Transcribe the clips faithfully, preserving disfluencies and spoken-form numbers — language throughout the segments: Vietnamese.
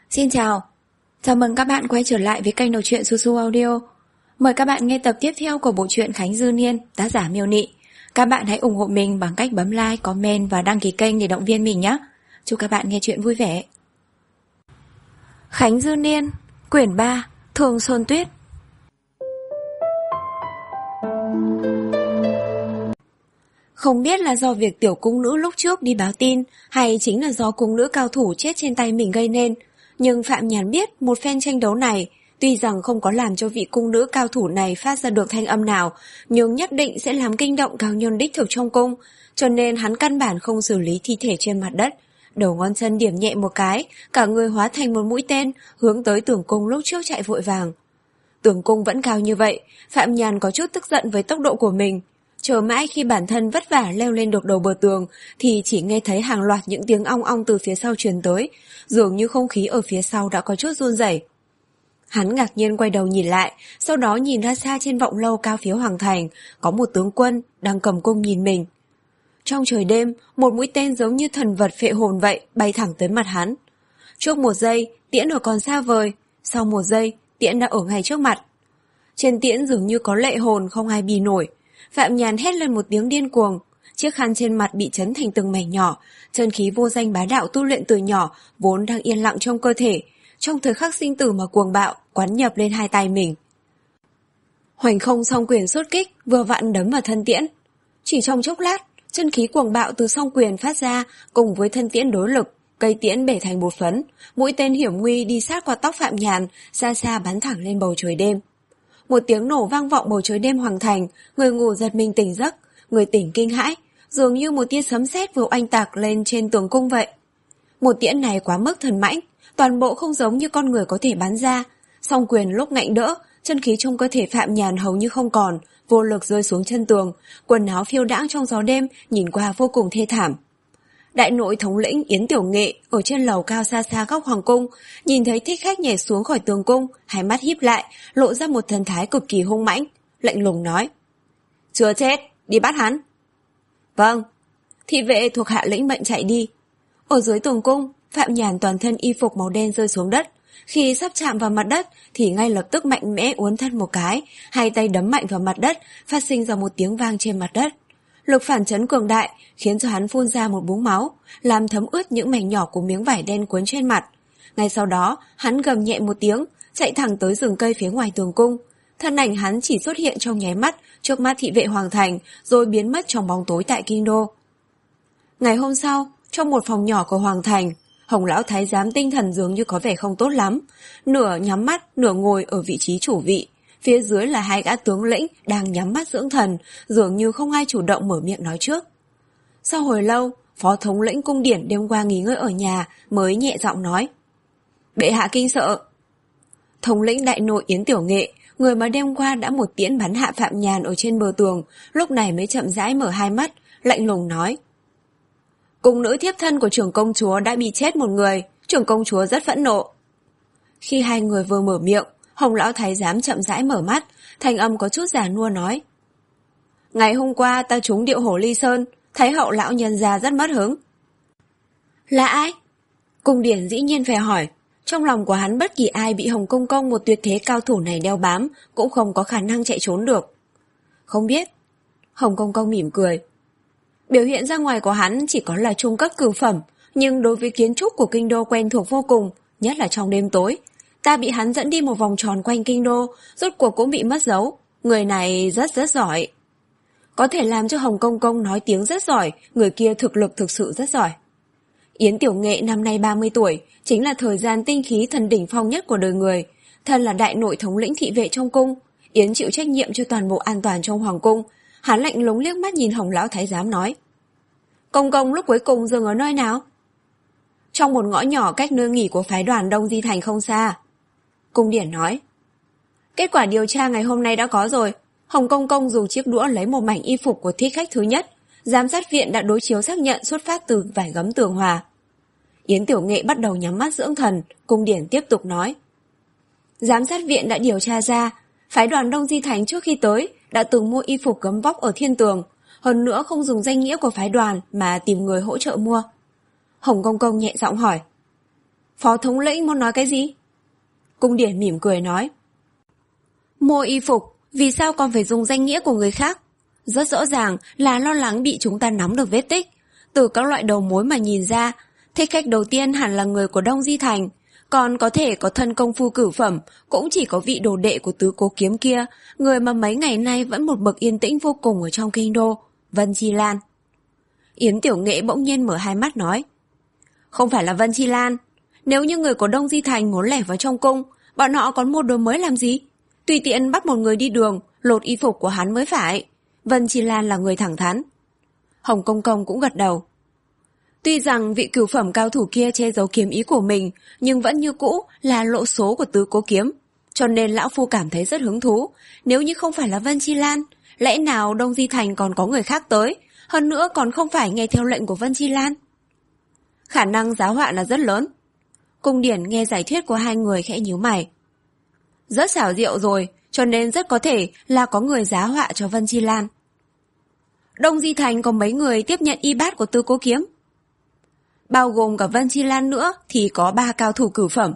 Xin chào, chào mừng các bạn quay trở lại với kênh đọc truyện Su Su Audio. Mời các bạn nghe tập tiếp theo của bộ truyện Khánh Dư Niên, tác giả Miêu Nị. Các bạn hãy ủng hộ mình bằng cách bấm like, comment và đăng ký kênh để động viên mình nhé. Chúc các bạn nghe truyện vui vẻ. Khánh Dư Niên, quyển ba, Thường Xuân Tuyết. Không biết là do việc tiểu cung nữ lúc trước đi báo tin hay chính là do cung nữ cao thủ chết trên tay mình gây nên, nhưng Phạm Nhàn biết một phen tranh đấu này tuy rằng không có làm cho vị cung nữ cao thủ này phát ra được thanh âm nào, nhưng nhất định sẽ làm kinh động cao nhân đích thực trong cung, cho nên hắn căn bản không xử lý thi thể trên mặt đất. Đầu ngón chân điểm nhẹ một cái, cả người hóa thành một mũi tên hướng tới tường cung lúc trước chạy vội vàng. Tường cung vẫn cao như vậy, Phạm Nhàn có chút tức giận với tốc độ của mình. Chờ mãi khi bản thân vất vả leo lên được đầu bờ tường thì chỉ nghe thấy hàng loạt những tiếng ong ong từ phía sau truyền tới, dường như không khí ở phía sau đã có chút run rẩy. Hắn ngạc nhiên quay đầu nhìn lại, sau đó nhìn ra xa trên vọng lâu cao phía hoàng thành, có một tướng quân đang cầm cung nhìn mình. Trong trời đêm, một mũi tên giống như thần vật phệ hồn vậy bay thẳng tới mặt hắn. Trước một giây, tiễn ở còn xa vời, sau một giây, tiễn đã ở ngay trước mặt. Trên tiễn dường như có lệ hồn không ai bì nổi. Phạm Nhàn hét lên một tiếng điên cuồng, chiếc khăn trên mặt bị chấn thành từng mảnh nhỏ, chân khí vô danh bá đạo tu luyện từ nhỏ vốn đang yên lặng trong cơ thể, trong thời khắc sinh tử mà cuồng bạo quán nhập lên hai tay mình. Hoành không song quyền xuất kích vừa vặn đấm vào thân tiễn. Chỉ trong chốc lát, chân khí cuồng bạo từ song quyền phát ra cùng với thân tiễn đối lực, cây tiễn bể thành bột phấn, mũi tên hiểm nguy đi sát qua tóc Phạm Nhàn, xa xa bắn thẳng lên bầu trời đêm. Một tiếng nổ vang vọng bầu trời đêm hoàng thành, người ngủ giật mình tỉnh giấc, người tỉnh kinh hãi, dường như một tia sấm sét vừa oanh tạc lên trên tường cung vậy. Một tiễn này quá mức thần mãnh, toàn bộ không giống như con người có thể bắn ra, song quyền lúc ngạnh đỡ, chân khí trong cơ thể Phạm Nhàn hầu như không còn, vô lực rơi xuống chân tường, quần áo phiêu đãng trong gió đêm, nhìn qua vô cùng thê thảm. Đại nội thống lĩnh Yến Tiểu Nghệ ở trên lầu cao xa xa góc hoàng cung, nhìn thấy thích khách nhảy xuống khỏi tường cung, hai mắt híp lại, lộ ra một thần thái cực kỳ hung mãnh, lạnh lùng nói: "Chưa chết, đi bắt hắn." "Vâng." Thị vệ thuộc hạ lĩnh mệnh chạy đi. Ở dưới tường cung, Phạm Nhàn toàn thân y phục màu đen rơi xuống đất, khi sắp chạm vào mặt đất thì ngay lập tức mạnh mẽ uốn thân một cái, hai tay đấm mạnh vào mặt đất, phát sinh ra một tiếng vang trên mặt đất. Lực phản chấn cường đại khiến cho hắn phun ra một búng máu, làm thấm ướt những mảnh nhỏ của miếng vải đen cuốn trên mặt. Ngay sau đó, hắn gầm nhẹ một tiếng, chạy thẳng tới rừng cây phía ngoài tường cung. Thân ảnh hắn chỉ xuất hiện trong nháy mắt trước mắt thị vệ hoàng thành, rồi biến mất trong bóng tối tại kinh đô. Ngày hôm sau, trong một phòng nhỏ của hoàng thành, Hồng lão thái giám tinh thần dường như có vẻ không tốt lắm, nửa nhắm mắt, nửa ngồi ở vị trí chủ vị. Phía dưới là hai gã tướng lĩnh đang nhắm mắt dưỡng thần, dường như không ai chủ động mở miệng nói trước. Sau hồi lâu, phó thống lĩnh cung điển đêm qua nghỉ ngơi ở nhà mới nhẹ giọng nói: "Bệ hạ kinh sợ." Thống lĩnh đại nội Yến Tiểu Nghệ, người mà đêm qua đã một tiễn bắn hạ Phạm Nhàn ở trên bờ tường, lúc này mới chậm rãi mở hai mắt, lạnh lùng nói: "Cung nữ thiếp thân của trưởng công chúa đã bị chết một người, trưởng công chúa rất phẫn nộ." Khi hai người vừa mở miệng, Hồng lão thái giám chậm rãi mở mắt, thanh âm có chút già nua nói: "Ngày hôm qua ta trúng điệu hổ ly sơn, thái hậu lão nhân gia rất mất hứng." "Là ai?" Cung điển dĩ nhiên phải hỏi, trong lòng của hắn bất kỳ ai bị Hồng công công một tuyệt thế cao thủ này đeo bám cũng không có khả năng chạy trốn được. "Không biết." Hồng công công mỉm cười. Biểu hiện ra ngoài của hắn chỉ có là trung cấp cửu phẩm, nhưng đối với kiến trúc của kinh đô quen thuộc vô cùng, nhất là trong đêm tối. Ta bị hắn dẫn đi một vòng tròn quanh kinh đô, rốt cuộc cũng bị mất dấu. Người này rất rất giỏi. Có thể làm cho Hồng công công nói tiếng rất giỏi, người kia thực lực thực sự rất giỏi. Yến Tiểu Nghệ năm nay ba mươi tuổi, chính là thời gian tinh khí thần đỉnh phong nhất của đời người. Thân là đại nội thống lĩnh thị vệ trong cung, Yến chịu trách nhiệm cho toàn bộ an toàn trong hoàng cung. Hắn lạnh lùng liếc mắt nhìn Hồng lão thái giám nói: "Công công lúc cuối cùng dừng ở nơi nào?" "Trong một ngõ nhỏ cách nơi nghỉ của phái đoàn Đông Di Thành không xa." Cung điển nói. "Kết quả điều tra ngày hôm nay đã có rồi. Hồng công công dùng chiếc đũa lấy một mảnh y phục của thích khách thứ nhất. Giám sát viện đã đối chiếu xác nhận xuất phát từ vải gấm tường hòa." Yến Tiểu Nghệ bắt đầu nhắm mắt dưỡng thần, cung điển tiếp tục nói: "Giám sát viện đã điều tra ra, phái đoàn Đông Di Thành trước khi tới đã từng mua y phục gấm vóc ở Thiên Tường, hơn nữa không dùng danh nghĩa của phái đoàn mà tìm người hỗ trợ mua." Hồng công công nhẹ giọng hỏi: Phó thống lĩnh muốn nói cái gì? Cung Điển mỉm cười nói. Mua y phục, vì sao còn phải dùng danh nghĩa của người khác? Rất rõ ràng là lo lắng bị chúng ta nắm được vết tích. Từ các loại đầu mối mà nhìn ra, thích khách đầu tiên hẳn là người của Đông Di Thành, còn có thể có thân công phu cửu phẩm, cũng chỉ có vị đồ đệ của tứ cố kiếm kia, người mà mấy ngày nay vẫn một mực yên tĩnh vô cùng ở trong kinh đô, Vân Chi Lan. Yến Tiểu Nghệ bỗng nhiên mở hai mắt nói. Không phải là Vân Chi Lan. Nếu như người của Đông Di Thành muốn lẻn vào trong cung, bọn họ còn mua đồ mới làm gì? Tùy tiện bắt một người đi đường, lột y phục của hắn mới phải. Vân Chi Lan là người thẳng thắn. Hồng Công Công cũng gật đầu. Tuy rằng vị cửu phẩm cao thủ kia che giấu kiếm ý của mình, nhưng vẫn như cũ là lộ số của tứ cố kiếm. Cho nên lão phu cảm thấy rất hứng thú. Nếu như không phải là Vân Chi Lan, lẽ nào Đông Di Thành còn có người khác tới, hơn nữa còn không phải nghe theo lệnh của Vân Chi Lan? Khả năng giá họa là rất lớn. Cung Điển nghe giải thích của hai người khẽ nhíu mày. Rất xảo diệu rồi, cho nên rất có thể là có người giá họa cho Vân Chi Lan. Đông Di Thành có mấy người tiếp nhận y bát của tứ cố kiếm? Bao gồm cả Vân Chi Lan nữa thì có ba cao thủ cửu phẩm.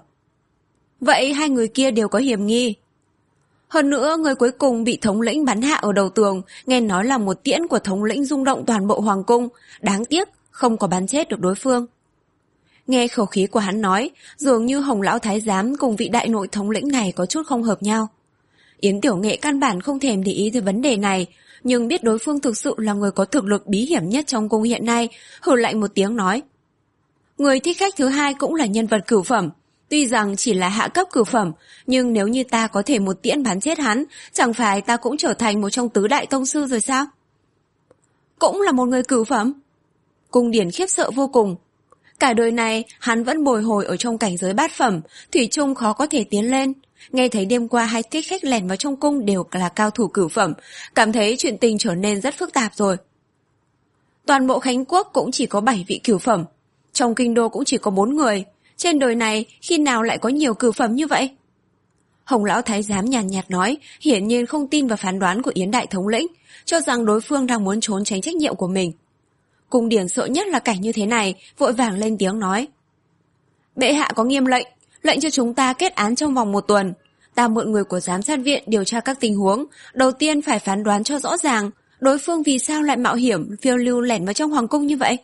Vậy hai người kia đều có hiểm nghi. Hơn nữa, người cuối cùng bị thống lĩnh bắn hạ ở đầu tường, nghe nói là một tiễn của thống lĩnh rung động toàn bộ hoàng cung, đáng tiếc không có bắn chết được đối phương. Nghe khẩu khí của hắn nói, dường như Hồng Lão Thái Giám cùng vị đại nội thống lĩnh này có chút không hợp nhau. Yến Tiểu Nghệ căn bản không thèm để ý tới vấn đề này, nhưng biết đối phương thực sự là người có thực lực bí hiểm nhất trong cung hiện nay, hừ lạnh một tiếng nói. Người thích khách thứ hai cũng là nhân vật cửu phẩm, tuy rằng chỉ là hạ cấp cửu phẩm, nhưng nếu như ta có thể một tiễn bắn chết hắn, chẳng phải ta cũng trở thành một trong tứ đại tông sư rồi sao? Cũng là một người cửu phẩm. Cung Điển khiếp sợ vô cùng. Cả đời này, hắn vẫn bồi hồi ở trong cảnh giới bát phẩm, thủy chung khó có thể tiến lên. Nghe thấy đêm qua hai thích khách lẻn vào trong cung đều là cao thủ cửu phẩm, cảm thấy chuyện tình trở nên rất phức tạp rồi. Toàn bộ Khánh Quốc cũng chỉ có bảy vị cửu phẩm, trong kinh đô cũng chỉ có bốn người. Trên đời này khi nào lại có nhiều cửu phẩm như vậy? Hồng Lão Thái Giám nhàn nhạt, nhạt nói, hiển nhiên không tin vào phán đoán của Yến Đại Thống lĩnh, cho rằng đối phương đang muốn trốn tránh trách nhiệm của mình. Cung Điển sợ nhất là cảnh như thế này, vội vàng lên tiếng nói. Bệ hạ có nghiêm lệnh, lệnh cho chúng ta kết án trong vòng một tuần. Ta mượn người của giám sát viện điều tra các tình huống, đầu tiên phải phán đoán cho rõ ràng, đối phương vì sao lại mạo hiểm phiêu lưu lẻn vào trong hoàng cung như vậy.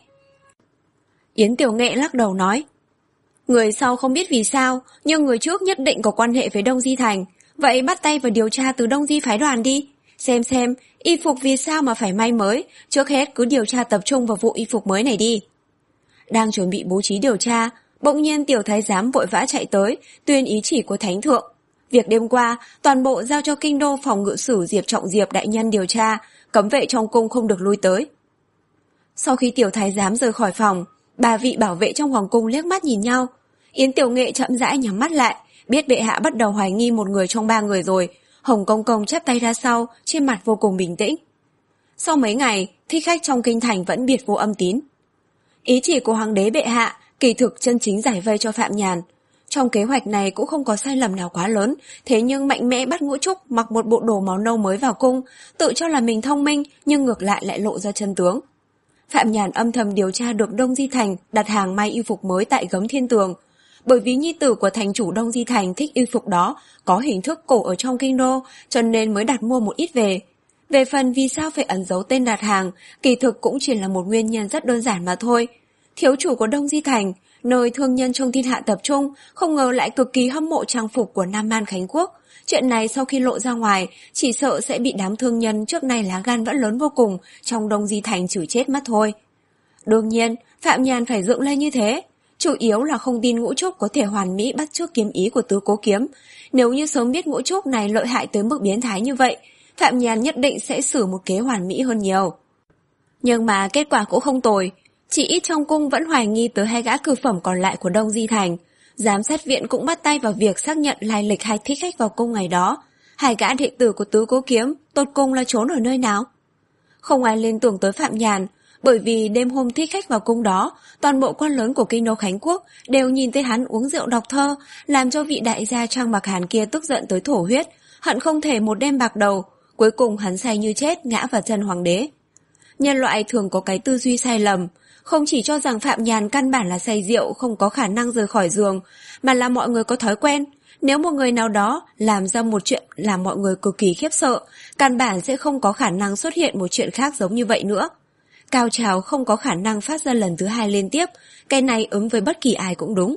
Yến Tiểu Nghệ lắc đầu nói. Người sau không biết vì sao, nhưng người trước nhất định có quan hệ với Đông Di Thành. Vậy bắt tay vào điều tra từ Đông Di phái đoàn đi. Xem xem, y phục vì sao mà phải may mới, trước hết cứ điều tra tập trung vào vụ y phục mới này đi. Đang chuẩn bị bố trí điều tra, bỗng nhiên tiểu thái giám vội vã chạy tới, tuyên ý chỉ của thánh thượng. Việc đêm qua, toàn bộ giao cho kinh đô phòng ngự sử Diệp Trọng Diệp đại nhân điều tra, cấm vệ trong cung không được lui tới. Sau khi tiểu thái giám rời khỏi phòng, ba vị bảo vệ trong hoàng cung liếc mắt nhìn nhau. Yến Tiểu Nghệ chậm rãi nhắm mắt lại, biết bệ hạ bắt đầu hoài nghi một người trong ba người rồi. Hồng Công Công chắp tay ra sau, trên mặt vô cùng bình tĩnh. Sau mấy ngày, thích khách trong kinh thành vẫn biệt vô âm tín. Ý chỉ của hoàng đế bệ hạ, kỳ thực chân chính giải vây cho Phạm Nhàn. Trong kế hoạch này cũng không có sai lầm nào quá lớn, thế nhưng mạnh mẽ bắt Ngũ Trúc mặc một bộ đồ màu nâu mới vào cung, tự cho là mình thông minh nhưng ngược lại lại lộ ra chân tướng. Phạm Nhàn âm thầm điều tra được Đông Di Thành đặt hàng may y phục mới tại Gấm Thiên Tường. Bởi vì nhi tử của thành chủ Đông Di Thành thích y phục đó, có hình thức cổ ở trong kinh đô, cho nên mới đặt mua một ít về. Về phần vì sao phải ẩn giấu tên đặt hàng, kỳ thực cũng chỉ là một nguyên nhân rất đơn giản mà thôi. Thiếu chủ của Đông Di Thành, nơi thương nhân trong thiên hạ tập trung, không ngờ lại cực kỳ hâm mộ trang phục của Nam Man Khánh Quốc. Chuyện này sau khi lộ ra ngoài, chỉ sợ sẽ bị đám thương nhân trước nay lá gan vẫn lớn vô cùng trong Đông Di Thành chửi chết mất thôi. Đương nhiên, Phạm Nhàn phải dựng lên như thế. Chủ yếu là không tin Ngũ Trúc có thể hoàn mỹ bắt chước kiếm ý của tứ cố kiếm. Nếu như sớm biết Ngũ Trúc này lợi hại tới mức biến thái như vậy, Phạm Nhàn nhất định sẽ xử một kế hoàn mỹ hơn nhiều. Nhưng mà kết quả cũng không tồi. Chỉ ít trong cung vẫn hoài nghi tới hai gã cửu phẩm còn lại của Đông Di Thành. Giám sát viện cũng bắt tay vào việc xác nhận lai lịch hai thích khách vào cung ngày đó. Hai gã đệ tử của tứ cố kiếm tột cùng là trốn ở nơi nào? Không ai liên tưởng tới Phạm Nhàn, bởi vì đêm hôm thích khách vào cung đó, toàn bộ quan lớn của kinh đô Khánh Quốc đều nhìn thấy hắn uống rượu đọc thơ, làm cho vị đại gia Trang Bạc Hàn kia tức giận tới thổ huyết, hận không thể một đêm bạc đầu. Cuối cùng hắn say như chết ngã vào chân hoàng đế. Nhân loại thường có cái tư duy sai lầm, không chỉ cho rằng Phạm Nhàn căn bản là say rượu không có khả năng rời khỏi giường, mà là mọi người có thói quen. Nếu một người nào đó làm ra một chuyện làm mọi người cực kỳ khiếp sợ, căn bản sẽ không có khả năng xuất hiện một chuyện khác giống như vậy nữa. Cao trào không có khả năng phát ra lần thứ hai liên tiếp, cái này ứng với bất kỳ ai cũng đúng.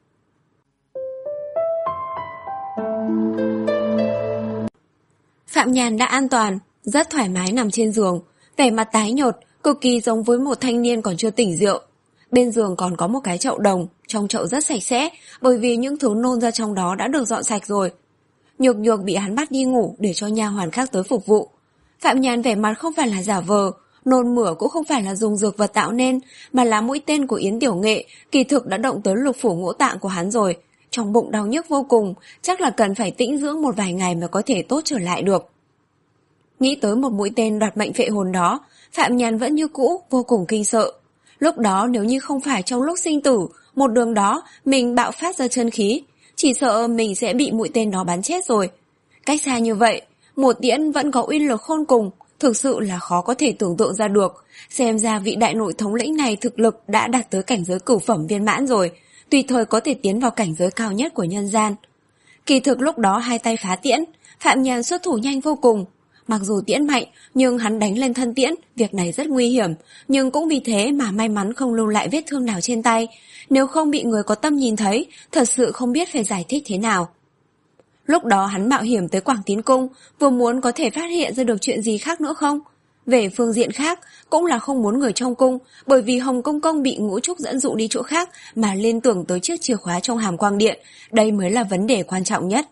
Phạm Nhàn đã an toàn, rất thoải mái nằm trên giường, vẻ mặt tái nhợt, cực kỳ giống với một thanh niên còn chưa tỉnh rượu. Bên giường còn có một cái chậu đồng, trong chậu rất sạch sẽ, bởi vì những thứ nôn ra trong đó đã được dọn sạch rồi. Nhược Nhược bị hắn bắt đi ngủ để cho nha hoàn khác tới phục vụ. Phạm Nhàn vẻ mặt không phải là giả vờ, nôn mửa cũng không phải là dùng dược vật tạo nên, mà là mũi tên của Yến Tiểu Nghệ, kỳ thực đã động tới lục phủ ngũ tạng của hắn rồi. Trong bụng đau nhức vô cùng, chắc là cần phải tĩnh dưỡng một vài ngày mới có thể tốt trở lại được. Nghĩ tới một mũi tên đoạt mệnh phệ hồn đó, Phạm Nhàn vẫn như cũ, vô cùng kinh sợ. Lúc đó nếu như không phải trong lúc sinh tử, một đường đó mình bạo phát ra chân khí, chỉ sợ mình sẽ bị mũi tên đó bắn chết rồi. Cách xa như vậy, một tiễn vẫn có uy lực khôn cùng, thực sự là khó có thể tưởng tượng ra được. Xem ra vị đại nội thống lĩnh này thực lực đã đạt tới cảnh giới cửu phẩm viên mãn rồi, tùy thời có thể tiến vào cảnh giới cao nhất của nhân gian. Kỳ thực lúc đó hai tay phá tiễn, Phạm Nhàn xuất thủ nhanh vô cùng. Mặc dù tiễn mạnh, nhưng hắn đánh lên thân tiễn, việc này rất nguy hiểm, nhưng cũng vì thế mà may mắn không lưu lại vết thương nào trên tay. Nếu không bị người có tâm nhìn thấy, thật sự không biết phải giải thích thế nào. Lúc đó hắn mạo hiểm tới Quảng Tín Cung, vừa muốn có thể phát hiện ra được chuyện gì khác nữa không? Về phương diện khác, cũng là không muốn người trong cung, bởi vì Hồng Công Công bị Ngũ Trúc dẫn dụ đi chỗ khác mà liên tưởng tới chiếc chìa khóa trong Hàm Quang Điện, đây mới là vấn đề quan trọng nhất.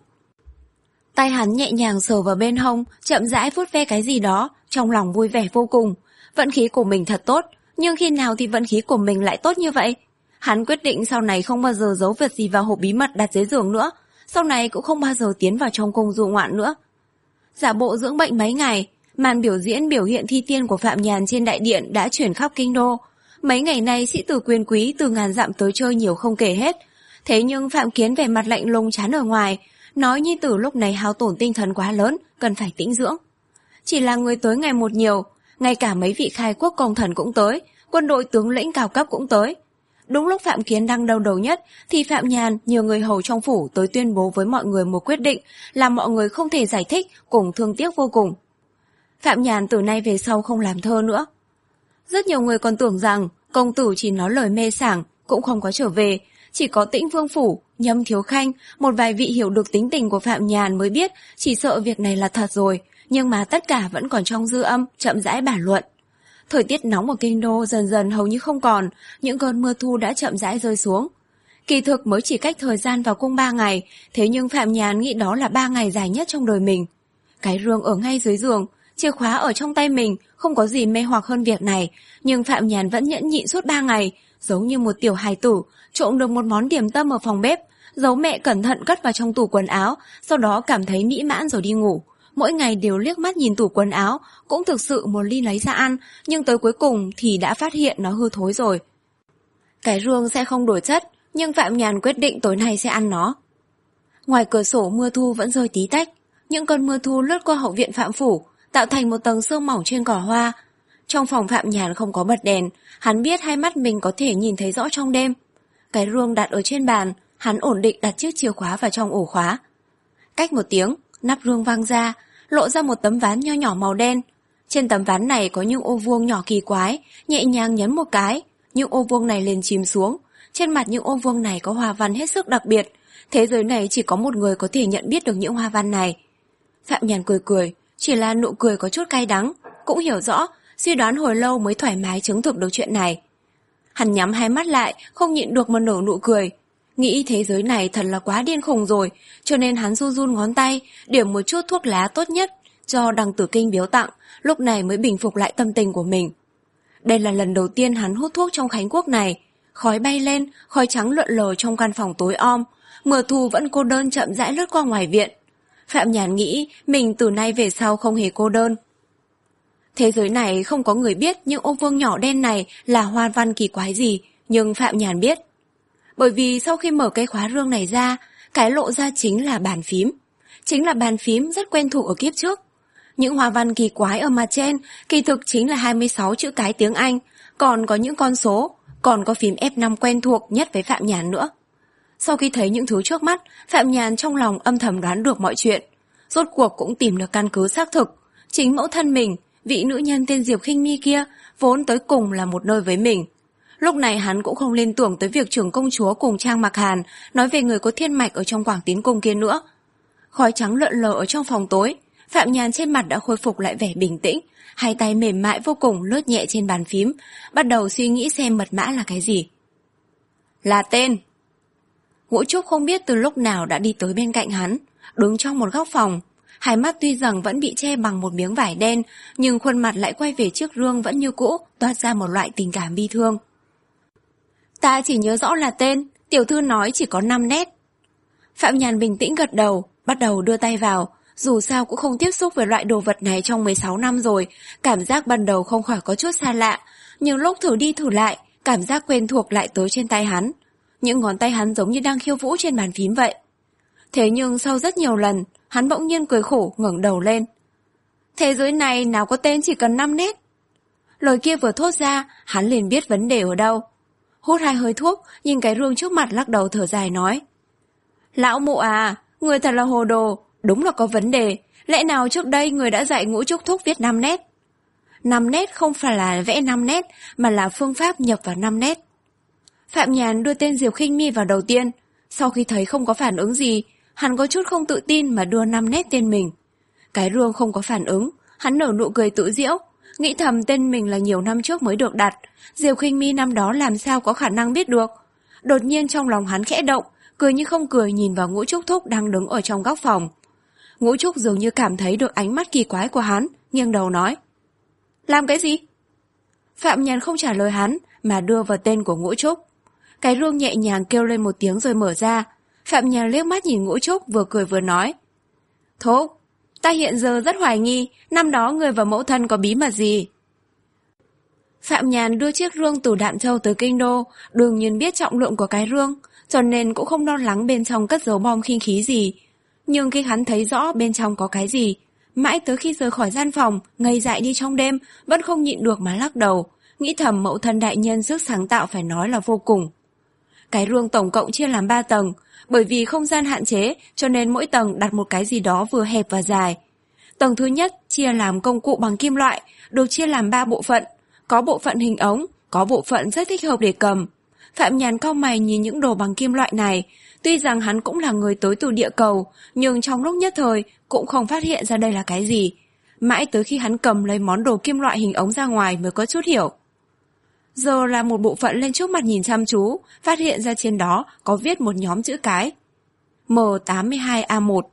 Tay hắn nhẹ nhàng sờ vào bên hông, chậm rãi vuốt ve cái gì đó, trong lòng vui vẻ vô cùng. Vận khí của mình thật tốt, nhưng khi nào thì vận khí của mình lại tốt như vậy? Hắn quyết định sau này không bao giờ giấu vật gì vào hộp bí mật đặt dưới giường nữa, sau này cũng không bao giờ tiến vào trong cung du ngoạn nữa. Giả bộ dưỡng bệnh mấy ngày, màn biểu diễn biểu hiện thi tiên của Phạm Nhàn trên đại điện đã chuyển khắp kinh đô. Mấy ngày nay sĩ tử quyền quý từ ngàn dặm tới chơi nhiều không kể hết. Thế nhưng Phạm Kiến vẻ mặt lạnh lùng chán ở ngoài, nói nhi tử lúc này hao tổn tinh thần quá lớn, cần phải tĩnh dưỡng. Chỉ là người tới ngày một nhiều, ngay cả mấy vị khai quốc công thần cũng tới, quân đội tướng lĩnh cao cấp cũng tới. Đúng lúc Phạm Kiến đang đau đầu nhất, thì Phạm Nhàn nhờ người hầu trong phủ tới tuyên bố với mọi người một quyết định, làm mọi người không thể giải thích, cùng thương tiếc vô cùng. Phạm Nhàn từ nay về sau không làm thơ nữa. Rất nhiều người còn tưởng rằng công tử chỉ nói lời mê sảng, cũng không có trở về. Chỉ có Tĩnh Vương Phủ, Nhâm Thiếu Khanh, một vài vị hiểu được tính tình của Phạm Nhàn mới biết chỉ sợ việc này là thật rồi, nhưng mà tất cả vẫn còn trong dư âm, chậm rãi bàn luận. Thời tiết nóng ở kinh đô dần dần hầu như không còn, những cơn mưa thu đã chậm rãi rơi xuống. Kỳ thực mới chỉ cách thời gian vào cung ba ngày, thế nhưng Phạm Nhàn nghĩ đó là ba ngày dài nhất trong đời mình. Cái rương ở ngay dưới giường, chìa khóa ở trong tay mình, không có gì mê hoặc hơn việc này, nhưng Phạm Nhàn vẫn nhẫn nhịn suốt ba ngày, giống như một tiểu hài tử trộm được một món điểm tâm ở phòng bếp, giấu mẹ cẩn thận cất vào trong tủ quần áo, sau đó cảm thấy mỹ mãn rồi đi ngủ. Mỗi ngày đều liếc mắt nhìn tủ quần áo, cũng thực sự một ly lấy ra ăn, nhưng tới cuối cùng thì đã phát hiện nó hư thối rồi. Cái rương sẽ không đổi chất, nhưng Phạm Nhàn quyết định tối nay sẽ ăn nó. Ngoài cửa sổ mưa thu vẫn rơi tí tách, những cơn mưa thu lướt qua hậu viện Phạm Phủ, tạo thành một tầng sương mỏng trên cỏ hoa. Trong phòng Phạm Nhàn không có bật đèn, hắn biết hai mắt mình có thể nhìn thấy rõ trong đêm. Cái rương đặt ở trên bàn, hắn ổn định đặt chiếc chìa khóa vào trong ổ khóa. Cách một tiếng, nắp rương văng ra, lộ ra một tấm ván nho nhỏ màu đen. Trên tấm ván này có những ô vuông nhỏ kỳ quái, nhẹ nhàng nhấn một cái, những ô vuông này liền chìm xuống. Trên mặt những ô vuông này có hoa văn hết sức đặc biệt, thế giới này chỉ có một người có thể nhận biết được những hoa văn này. Phạm Nhàn cười cười, chỉ là nụ cười có chút cay đắng, cũng hiểu rõ, suy đoán hồi lâu mới thoải mái chứng thực được chuyện này. Hắn nhắm hai mắt lại, không nhịn được mà nở nụ cười. Nghĩ thế giới này thật là quá điên khùng rồi, cho nên hắn run run ngón tay, điểm một chút thuốc lá tốt nhất do Đằng Tử Kinh biếu tặng, lúc này mới bình phục lại tâm tình của mình. Đây là lần đầu tiên hắn hút thuốc trong Khánh Quốc này. Khói bay lên, khói trắng lượn lờ trong căn phòng tối om, mưa thu vẫn cô đơn chậm rãi lướt qua ngoài viện. Phạm Nhàn nghĩ mình từ nay về sau không hề cô đơn. Thế giới này không có người biết những ô vuông nhỏ đen này là hoa văn kỳ quái gì, nhưng Phạm Nhàn biết. Bởi vì sau khi mở cái khóa rương này ra, cái lộ ra chính là bàn phím. Chính là bàn phím rất quen thuộc ở kiếp trước. Những hoa văn kỳ quái ở mặt trên kỳ thực chính là hai mươi sáu chữ cái tiếng Anh, còn có những con số, còn có phím ép năm quen thuộc nhất với Phạm Nhàn nữa. Sau khi thấy những thứ trước mắt, Phạm Nhàn trong lòng âm thầm đoán được mọi chuyện. Rốt cuộc cũng tìm được căn cứ xác thực. Chính mẫu thân mình, vị nữ nhân tên Diệp Khinh Mi kia, vốn tới cùng là một nơi với mình. Lúc này hắn cũng không liên tưởng tới việc trưởng công chúa cùng Trang Mạc Hàn nói về người có thiên mạch ở trong Quảng Tín Cung kia nữa. Khói trắng lượn lờ ở trong phòng tối, Phạm Nhàn trên mặt đã khôi phục lại vẻ bình tĩnh, hai tay mềm mại vô cùng lướt nhẹ trên bàn phím, bắt đầu suy nghĩ xem mật mã là cái gì. Là tên. Ngũ Trúc không biết từ lúc nào đã đi tới bên cạnh hắn, đứng trong một góc phòng. Hai mắt tuy rằng vẫn bị che bằng một miếng vải đen, nhưng khuôn mặt lại quay về chiếc gương vẫn như cũ, toát ra một loại tình cảm bi thương. Ta chỉ nhớ rõ là tên, tiểu thư nói chỉ có năm nét. Phạm Nhàn bình tĩnh gật đầu, bắt đầu đưa tay vào. Dù sao cũng không tiếp xúc với loại đồ vật này trong mười sáu năm rồi, cảm giác ban đầu không khỏi có chút xa lạ, nhưng lúc thử đi thử lại, cảm giác quen thuộc lại tới trên tay hắn. Những ngón tay hắn giống như đang khiêu vũ trên bàn phím vậy. Thế nhưng sau rất nhiều lần, hắn bỗng nhiên cười khổ ngẩng đầu lên. Thế giới này nào có tên chỉ cần năm nét. Lời kia vừa thốt ra, hắn liền biết vấn đề ở đâu. Hút hai hơi thuốc, nhìn cái gương trước mặt lắc đầu thở dài nói. Lão mụ à, người thật là hồ đồ, đúng là có vấn đề. Lẽ nào trước đây người đã dạy Ngũ Trúc thúc viết năm nét? Năm nét không phải là vẽ năm nét, mà là phương pháp nhập vào năm nét. Phạm Nhàn đưa tên Diệp Khinh Mi vào đầu tiên. Sau khi thấy không có phản ứng gì, hắn có chút không tự tin mà đưa năm nét tên mình. Cái rương không có phản ứng, hắn nở nụ cười tự giễu, nghĩ thầm tên mình là nhiều năm trước mới được đặt, Diệp Khinh Mi năm đó làm sao có khả năng biết được. Đột nhiên trong lòng hắn khẽ động, cười như không cười nhìn vào Ngũ Trúc thúc đang đứng ở trong góc phòng. Ngũ Trúc dường như cảm thấy được ánh mắt kỳ quái của hắn, nghiêng đầu nói. Làm cái gì? Phạm Nhàn không trả lời hắn, mà đưa vào tên của Ngũ Trúc. Cái rương nhẹ nhàng kêu lên một tiếng rồi mở ra. Phạm Nhàn liếc mắt nhìn Ngũ Trúc vừa cười vừa nói. Thúc, ta hiện giờ rất hoài nghi, năm đó người và mẫu thân có bí mật gì? Phạm Nhàn đưa chiếc rương từ Đạm Châu tới Kinh Đô, đương nhiên biết trọng lượng của cái rương, cho nên cũng không lo lắng bên trong cất giấu bom khinh khí gì. Nhưng khi hắn thấy rõ bên trong có cái gì, mãi tới khi rời khỏi gian phòng, ngây dại đi trong đêm, vẫn không nhịn được mà lắc đầu, nghĩ thầm mẫu thân đại nhân sức sáng tạo phải nói là vô cùng. Cái rương tổng cộng chia làm ba tầng, bởi vì không gian hạn chế cho nên mỗi tầng đặt một cái gì đó vừa hẹp và dài. Tầng thứ nhất chia làm công cụ bằng kim loại, được chia làm ba bộ phận, có bộ phận hình ống, có bộ phận rất thích hợp để cầm. Phạm Nhàn cau mày nhìn những đồ bằng kim loại này, tuy rằng hắn cũng là người tới từ địa cầu, nhưng trong lúc nhất thời cũng không phát hiện ra đây là cái gì. Mãi tới khi hắn cầm lấy món đồ kim loại hình ống ra ngoài mới có chút hiểu. Giờ là một bộ phận lên trước mặt nhìn chăm chú, phát hiện ra trên đó có viết một nhóm chữ cái. M tám hai A một.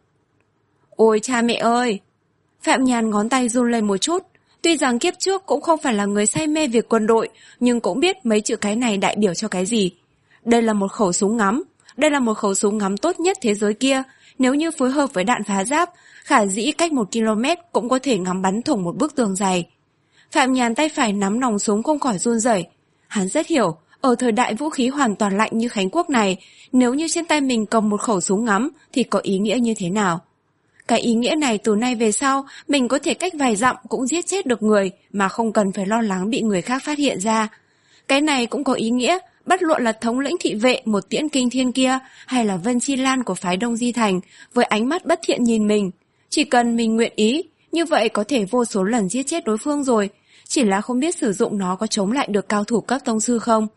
Ôi cha mẹ ơi! Phạm Nhàn ngón tay run lên một chút. Tuy rằng kiếp trước cũng không phải là người say mê việc quân đội, nhưng cũng biết mấy chữ cái này đại biểu cho cái gì. Đây là một khẩu súng ngắm. Đây là một khẩu súng ngắm tốt nhất thế giới kia. Nếu như phối hợp với đạn phá giáp, khả dĩ cách một ki lô mét cũng có thể ngắm bắn thủng một bức tường dày. Phạm Nhàn tay phải nắm nòng súng không khỏi run rẩy. Hắn rất hiểu, ở thời đại vũ khí hoàn toàn lạnh như Khánh Quốc này, nếu như trên tay mình cầm một khẩu súng ngắm thì có ý nghĩa như thế nào. Cái ý nghĩa này từ nay về sau, mình có thể cách vài dặm cũng giết chết được người mà không cần phải lo lắng bị người khác phát hiện ra. Cái này cũng có ý nghĩa, bất luận là thống lĩnh thị vệ một tiễn kinh thiên kia hay là Vân Chi Lan của phái Đông Di Thành với ánh mắt bất thiện nhìn mình. Chỉ cần mình nguyện ý, như vậy có thể vô số lần giết chết đối phương rồi. Chỉ là không biết sử dụng nó có chống lại được cao thủ cấp tông sư không.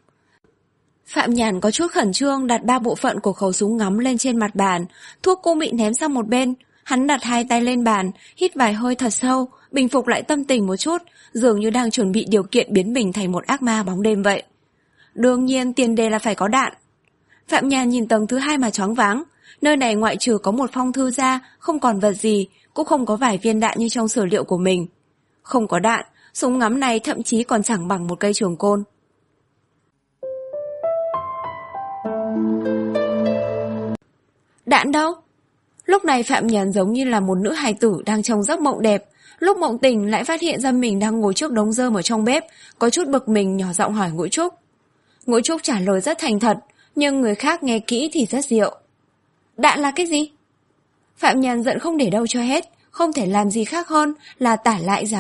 Phạm Nhàn có chút khẩn trương đặt ba bộ phận của khẩu súng ngắm lên trên mặt bàn, thuốc cũng bị ném sang một bên. Hắn đặt hai tay lên bàn, hít vài hơi thật sâu, bình phục lại tâm tình một chút, dường như đang chuẩn bị điều kiện biến mình thành một ác ma bóng đêm vậy. Đương nhiên tiền đề là phải có đạn. Phạm Nhàn nhìn tầng thứ hai mà choáng váng. Nơi này ngoại trừ có một phong thư ra, không còn vật gì, cũng không có vài viên đạn như trong sử liệu của mình. Không có đạn, súng ngắm này thậm chí còn chẳng bằng một cây trường côn. Đạn đâu? Lúc này Phạm Nhàn giống như là một nữ hài tử đang trong giấc mộng đẹp. Lúc mộng tỉnh lại phát hiện ra mình đang ngồi trước đống rơm ở trong bếp, có chút bực mình nhỏ giọng hỏi Ngũ Trúc. Ngũ Trúc trả lời rất thành thật, nhưng người khác nghe kỹ thì rất diệu. Đạn là cái gì? Phạm Nhàn giận không để đâu cho hết, không thể làm gì khác hơn là tả lại dáng dấp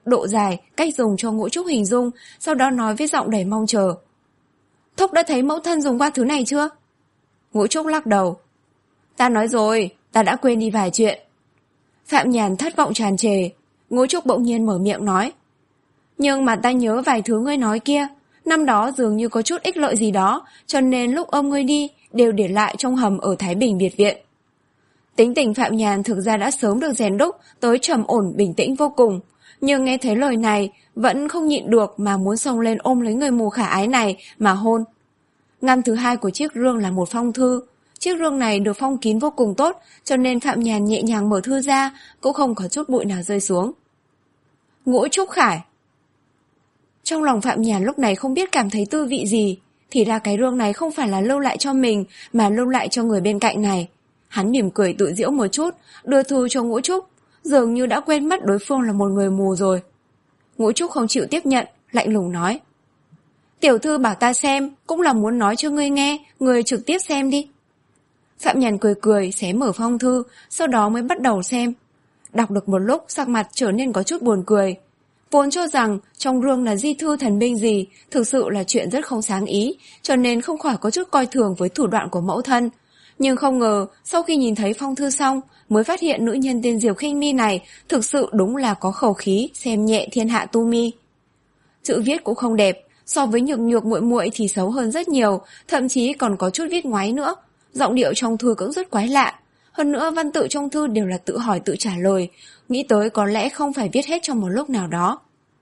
độ dài, cách dùng cho Ngũ Trúc hình dung, sau đó nói với giọng đầy mong chờ. Thúc đã thấy mẫu thân dùng qua thứ này chưa? Ngũ Trúc lắc đầu. Ta nói rồi, ta đã quên đi vài chuyện. Phạm Nhàn thất vọng tràn trề. Ngũ Trúc bỗng nhiên mở miệng nói. Nhưng mà ta nhớ vài thứ ngươi nói kia, năm đó dường như có chút ích lợi gì đó, cho nên lúc ông ngươi đi đều để lại trong hầm ở Thái Bình biệt viện. Tính tình Phạm Nhàn thực ra đã sớm được rèn đúc tới trầm ổn bình tĩnh vô cùng, nhưng nghe thấy lời này vẫn không nhịn được mà muốn xông lên ôm lấy người mù khả ái này mà hôn. Ngăn thứ hai của chiếc rương là một phong thư. Chiếc rương này được phong kín vô cùng tốt, cho nên Phạm Nhàn nhẹ nhàng mở thư ra, cũng không có chút bụi nào rơi xuống. Ngũ Trúc Khải. Trong lòng Phạm Nhàn lúc này không biết cảm thấy tư vị gì, thì ra cái rương này không phải là lưu lại cho mình, mà lưu lại cho người bên cạnh này. Hắn mỉm cười tự giễu một chút, đưa thư cho Ngũ Trúc, dường như đã quên mất đối phương là một người mù rồi. Ngũ Trúc không chịu tiếp nhận, lạnh lùng nói. Tiểu thư bảo ta xem, cũng là muốn nói cho ngươi nghe, ngươi trực tiếp xem đi. Phạm Nhàn cười cười, xé mở phong thư, sau đó mới bắt đầu xem. Đọc được một lúc, sắc mặt trở nên có chút buồn cười. Vốn cho rằng trong rương là di thư thần binh gì, thực sự là chuyện rất không sáng ý, cho nên không khỏi có chút coi thường với thủ đoạn của mẫu thân. Nhưng không ngờ, sau khi nhìn thấy phong thư xong, mới phát hiện nữ nhân tên Diệp Khinh Mi này thực sự đúng là có khẩu khí xem nhẹ thiên hạ tu mi. Chữ viết cũng không đẹp, so với nhược nhược muội muội thì xấu hơn rất nhiều, thậm chí còn có chút viết ngoáy nữa. Giọng điệu trong thư cũng rất quái lạ. Hơn nữa văn tự trong thư đều là tự hỏi tự trả lời, nghĩ tới có lẽ không phải viết hết trong một lúc nào đó.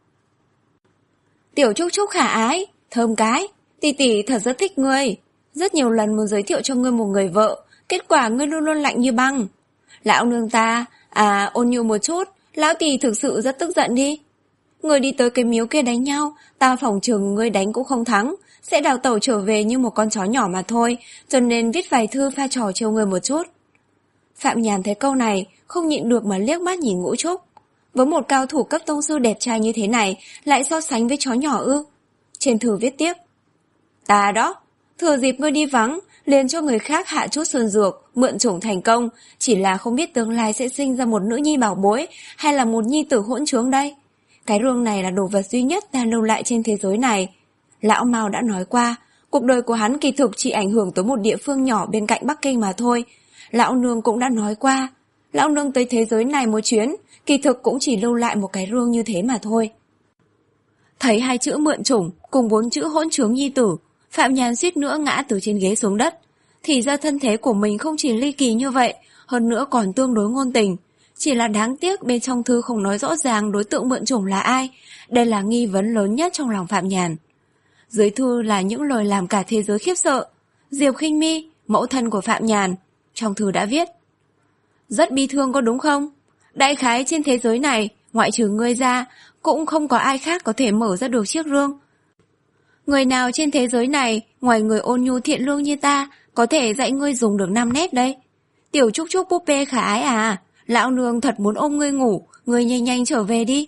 Tiểu Trúc Trúc khả ái, thơm cái, tỷ tỷ thật rất thích ngươi. Rất nhiều lần muốn giới thiệu cho ngươi một người vợ, kết quả ngươi luôn luôn lạnh như băng. Lão nương ta, à ôn nhu một chút, lão tỷ thực sự rất tức giận đi. Ngươi đi tới cái miếu kia đánh nhau, ta phỏng chừng ngươi đánh cũng không thắng, sẽ đào tẩu trở về như một con chó nhỏ mà thôi, cho nên viết vài thư pha trò trêu ngươi một chút. Phạm Nhàn thấy câu này, không nhịn được mà liếc mắt nhìn Ngũ Trúc. Với một cao thủ cấp tông sư đẹp trai như thế này, lại so sánh với chó nhỏ ư? Trên thư viết tiếp. Ta đó, thừa dịp ngươi đi vắng, liền cho người khác hạ chút sơn dược, mượn chủng thành công, chỉ là không biết tương lai sẽ sinh ra một nữ nhi bảo bối, hay là một nhi tử hỗn trướng đây. Cái rương này là đồ vật duy nhất ta lưu lại trên thế giới này. Lão Mao đã nói qua, cuộc đời của hắn kỳ thực chỉ ảnh hưởng tới một địa phương nhỏ bên cạnh Bắc Kinh mà thôi. Lão Nương cũng đã nói qua, Lão Nương tới thế giới này một chuyến, kỳ thực cũng chỉ lưu lại một cái rương như thế mà thôi. Thấy hai chữ mượn chủng cùng bốn chữ hỗn trướng nhi tử, Phạm Nhàn suýt nữa ngã từ trên ghế xuống đất. Thì ra thân thế của mình không chỉ ly kỳ như vậy, hơn nữa còn tương đối ngôn tình. Chỉ là đáng tiếc bên trong thư không nói rõ ràng đối tượng mượn chủng là ai. Đây là nghi vấn lớn nhất trong lòng Phạm Nhàn. Dưới thư là những lời làm cả thế giới khiếp sợ. Diệp Khinh Mi, mẫu thân của Phạm Nhàn. Trong thư đã viết. Rất bi thương có đúng không? Đại khái trên thế giới này, ngoại trừ ngươi ra, cũng không có ai khác có thể mở ra được chiếc rương. Người nào trên thế giới này, ngoài người ôn nhu thiện lương như ta, có thể dạy ngươi dùng được năm nét đây? Tiểu Trúc Trúc búp bê khả ái à? Lão nương thật muốn ôm ngươi ngủ, ngươi nhanh nhanh trở về đi.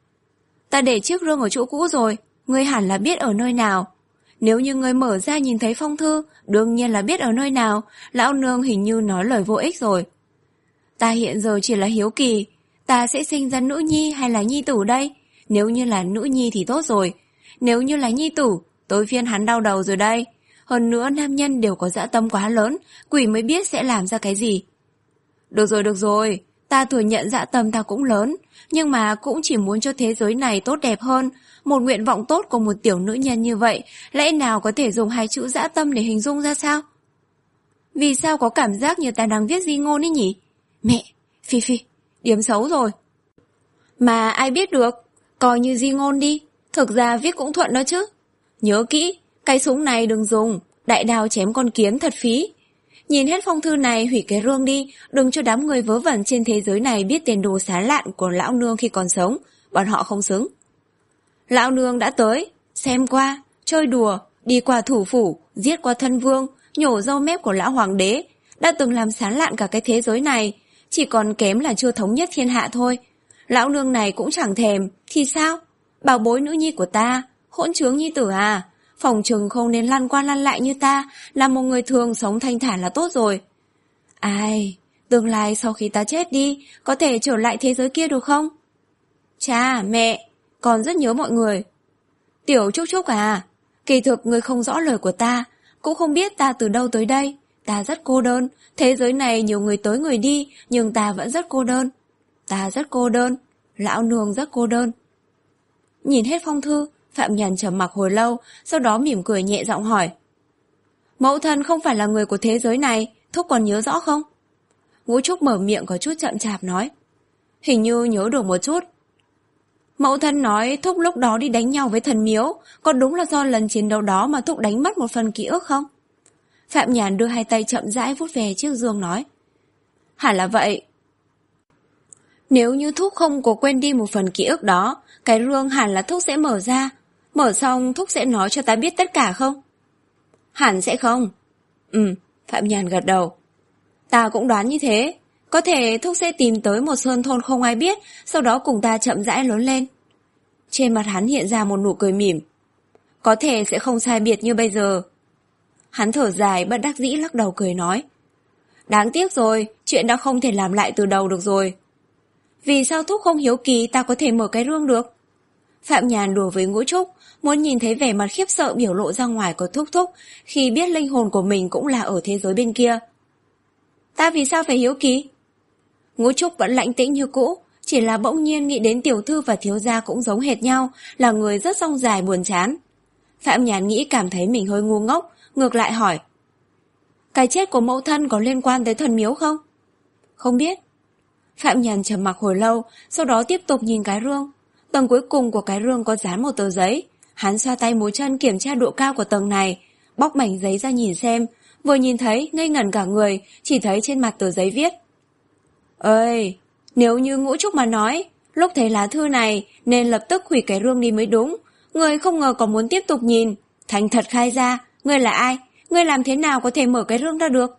Ta để chiếc rương ở chỗ cũ rồi, ngươi hẳn là biết ở nơi nào. Nếu như ngươi mở ra nhìn thấy phong thư, đương nhiên là biết ở nơi nào, lão nương hình như nói lời vô ích rồi. Ta hiện giờ chỉ là hiếu kỳ, ta sẽ sinh ra nữ nhi hay là nhi tử đây? Nếu như là nữ nhi thì tốt rồi, nếu như là nhi tử, tối phiên hắn đau đầu rồi đây. Hơn nữa nam nhân đều có dã tâm quá lớn, quỷ mới biết sẽ làm ra cái gì. Được rồi, được rồi, ta thừa nhận dã tâm ta cũng lớn, nhưng mà cũng chỉ muốn cho thế giới này tốt đẹp hơn. Một nguyện vọng tốt của một tiểu nữ nhân như vậy, lẽ nào có thể dùng hai chữ dã tâm để hình dung ra sao? Vì sao có cảm giác như ta đang viết di ngôn ấy nhỉ? Mẹ, Phi Phi, điểm xấu rồi. Mà ai biết được, coi như di ngôn đi, thực ra viết cũng thuận đó chứ. Nhớ kỹ, cái súng này đừng dùng, đại đao chém con kiến thật phí. Nhìn hết phong thư này hủy cái rương đi, đừng cho đám người vớ vẩn trên thế giới này biết tiền đồ xá lạn của lão nương khi còn sống, bọn họ không xứng. Lão nương đã tới, xem qua, chơi đùa, đi qua thủ phủ, giết qua thân vương, nhổ râu mép của lão hoàng đế, đã từng làm xá lạn cả cái thế giới này, chỉ còn kém là chưa thống nhất thiên hạ thôi. Lão nương này cũng chẳng thèm, thì sao? Bảo bối nữ nhi của ta, hỗn trướng nhi tử à? Phòng chừng không nên lăn qua lăn lại như ta, là một người thường sống thanh thản là tốt rồi. Ai, tương lai sau khi ta chết đi, có thể trở lại thế giới kia được không? Cha, mẹ, con rất nhớ mọi người. Tiểu Trúc Trúc à, kỳ thực người không rõ lời của ta, cũng không biết ta từ đâu tới đây. Ta rất cô đơn, thế giới này nhiều người tới người đi, nhưng ta vẫn rất cô đơn. Ta rất cô đơn, lão nương rất cô đơn. Nhìn hết phong thư, Phạm Nhàn trầm mặc hồi lâu, sau đó mỉm cười nhẹ giọng hỏi. Mẫu thân không phải là người của thế giới này, Thúc còn nhớ rõ không? Ngũ Trúc mở miệng có chút chậm chạp nói. Hình như nhớ được một chút. Mẫu thân nói Thúc lúc đó đi đánh nhau với thần miếu, có đúng là do lần chiến đấu đó mà Thúc đánh mất một phần ký ức không? Phạm Nhàn đưa hai tay chậm rãi vuốt về chiếc giường nói. Hẳn là vậy. Nếu như Thúc không có quên đi một phần ký ức đó, cái rương hẳn là Thúc sẽ mở ra. Mở xong Thúc sẽ nói cho ta biết tất cả không? Hẳn sẽ không. Ừ, Phạm Nhàn gật đầu. Ta cũng đoán như thế. Có thể Thúc sẽ tìm tới một sơn thôn không ai biết, sau đó cùng ta chậm rãi lớn lên. Trên mặt hắn hiện ra một nụ cười mỉm. Có thể sẽ không sai biệt như bây giờ. Hắn thở dài bất đắc dĩ lắc đầu cười nói. Đáng tiếc rồi, chuyện đã không thể làm lại từ đầu được rồi. Vì sao Thúc không hiếu kỳ ta có thể mở cái rương được? Phạm Nhàn đùa với Ngũ Trúc, muốn nhìn thấy vẻ mặt khiếp sợ biểu lộ ra ngoài của Thúc Thúc khi biết linh hồn của mình cũng là ở thế giới bên kia. Ta vì sao phải hiếu kỳ? Ngũ Trúc vẫn lạnh tĩnh như cũ, chỉ là bỗng nhiên nghĩ đến tiểu thư và thiếu gia cũng giống hệt nhau, là người rất rong dài buồn chán. Phạm Nhàn nghĩ cảm thấy mình hơi ngu ngốc, ngược lại hỏi. Cái chết của mẫu thân có liên quan tới thần miếu không? Không biết. Phạm Nhàn trầm mặc hồi lâu, sau đó tiếp tục nhìn cái rương. Tầng cuối cùng của cái rương có dán một tờ giấy. Hắn xoa tay múa chân kiểm tra độ cao của tầng này, bóc mảnh giấy ra nhìn xem. Vừa nhìn thấy, ngây ngẩn cả người, chỉ thấy trên mặt tờ giấy viết. Ơi, nếu như Ngũ Trúc mà nói, lúc thấy lá thư này nên lập tức hủy cái rương đi mới đúng. Người không ngờ còn muốn tiếp tục nhìn. Thành thật khai ra, ngươi là ai? Ngươi làm thế nào có thể mở cái rương ra được?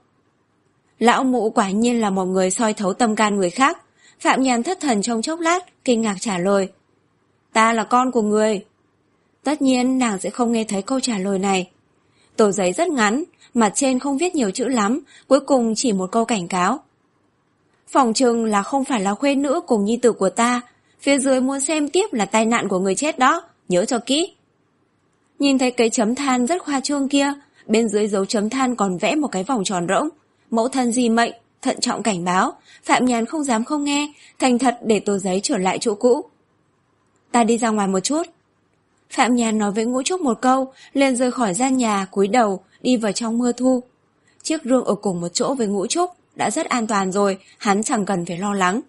Lão mụ quả nhiên là một người soi thấu tâm can người khác. Phạm Nhàn thất thần trong chốc lát, kinh ngạc trả lời. Ta là con của người. Tất nhiên nàng sẽ không nghe thấy câu trả lời này. Tờ giấy rất ngắn, mặt trên không viết nhiều chữ lắm, cuối cùng chỉ một câu cảnh cáo. Phỏng chừng là không phải là khuê nữ cùng nhi tử của ta, phía dưới muốn xem tiếp là tai nạn của người chết đó, nhớ cho kỹ. Nhìn thấy cái chấm than rất khoa trương kia, bên dưới dấu chấm than còn vẽ một cái vòng tròn rỗng. Mẫu thân di mệnh, thận trọng cảnh báo. Phạm Nhàn không dám không nghe, thành thật để tờ giấy trở lại chỗ cũ. Ta đi ra ngoài một chút. Phạm Nhàn nói với Ngũ Trúc một câu, liền rời khỏi gian nhà, cúi đầu, đi vào trong mưa thu. Chiếc rương ở cùng một chỗ với Ngũ Trúc đã rất an toàn rồi, hắn chẳng cần phải lo lắng.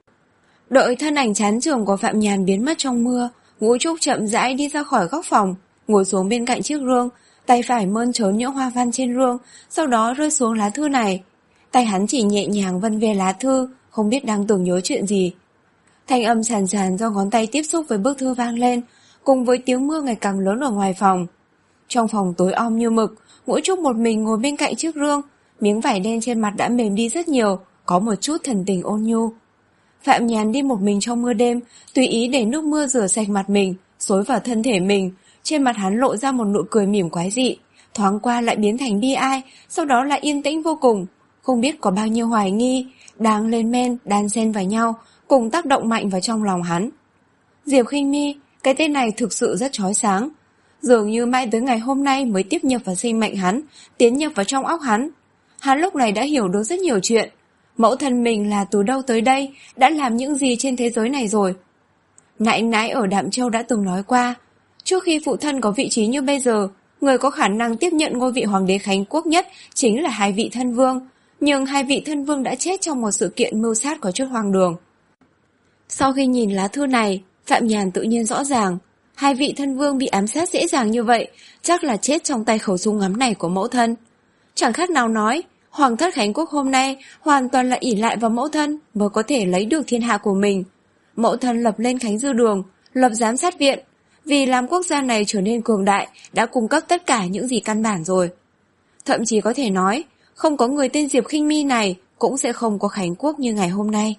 Đợi thân ảnh chán chường của Phạm Nhàn biến mất trong mưa, Ngũ Trúc chậm rãi đi ra khỏi góc phòng, ngồi xuống bên cạnh chiếc rương, tay phải mơn trớn những hoa văn trên rương, sau đó rơi xuống lá thư này. Tay hắn chỉ nhẹ nhàng vân về lá thư, không biết đang tưởng nhớ chuyện gì. Thanh âm tràn tràn do ngón tay tiếp xúc với bức thư vang lên, cùng với tiếng mưa ngày càng lớn ở ngoài phòng. Trong phòng tối om như mực, Ngũ Trúc một mình ngồi bên cạnh chiếc rương, miếng vải đen trên mặt đã mềm đi rất nhiều, có một chút thần tình ôn nhu. Phạm Nhàn đi một mình trong mưa đêm, tùy ý để nước mưa rửa sạch mặt mình, xối vào thân thể mình. Trên mặt hắn lộ ra một nụ cười mỉm quái dị, thoáng qua lại biến thành bi ai, sau đó lại yên tĩnh vô cùng. Không biết có bao nhiêu hoài nghi đang lên men đan xen vào nhau, cùng tác động mạnh vào trong lòng hắn. Diệp Khinh Mi, cái tên này thực sự rất chói sáng. Dường như mãi tới ngày hôm nay mới tiếp nhập vào sinh mệnh hắn, tiến nhập vào trong óc hắn. Hắn lúc này đã hiểu được rất nhiều chuyện. Mẫu thân mình là từ đâu tới đây, đã làm những gì trên thế giới này rồi. Nãi nãi ở Đạm Châu đã từng nói qua, trước khi phụ thân có vị trí như bây giờ, người có khả năng tiếp nhận ngôi vị hoàng đế Khánh Quốc nhất chính là hai vị thân vương. Nhưng hai vị thân vương đã chết trong một sự kiện mưu sát có chút hoang đường. Sau khi nhìn lá thư này, Phạm Nhàn tự nhiên rõ ràng, hai vị thân vương bị ám sát dễ dàng như vậy, chắc là chết trong tay khẩu súng ngắm này của mẫu thân. Chẳng khác nào nói, Hoàng thất Khánh Quốc hôm nay hoàn toàn là ỷ lại vào mẫu thân mới có thể lấy được thiên hạ của mình. Mẫu thân lập lên Khánh Dư Đường, lập giám sát viện, vì làm quốc gia này trở nên cường đại, đã cung cấp tất cả những gì căn bản rồi. Thậm chí có thể nói, không có người tên Diệp Khinh Mi này cũng sẽ không có Khánh Quốc như ngày hôm nay.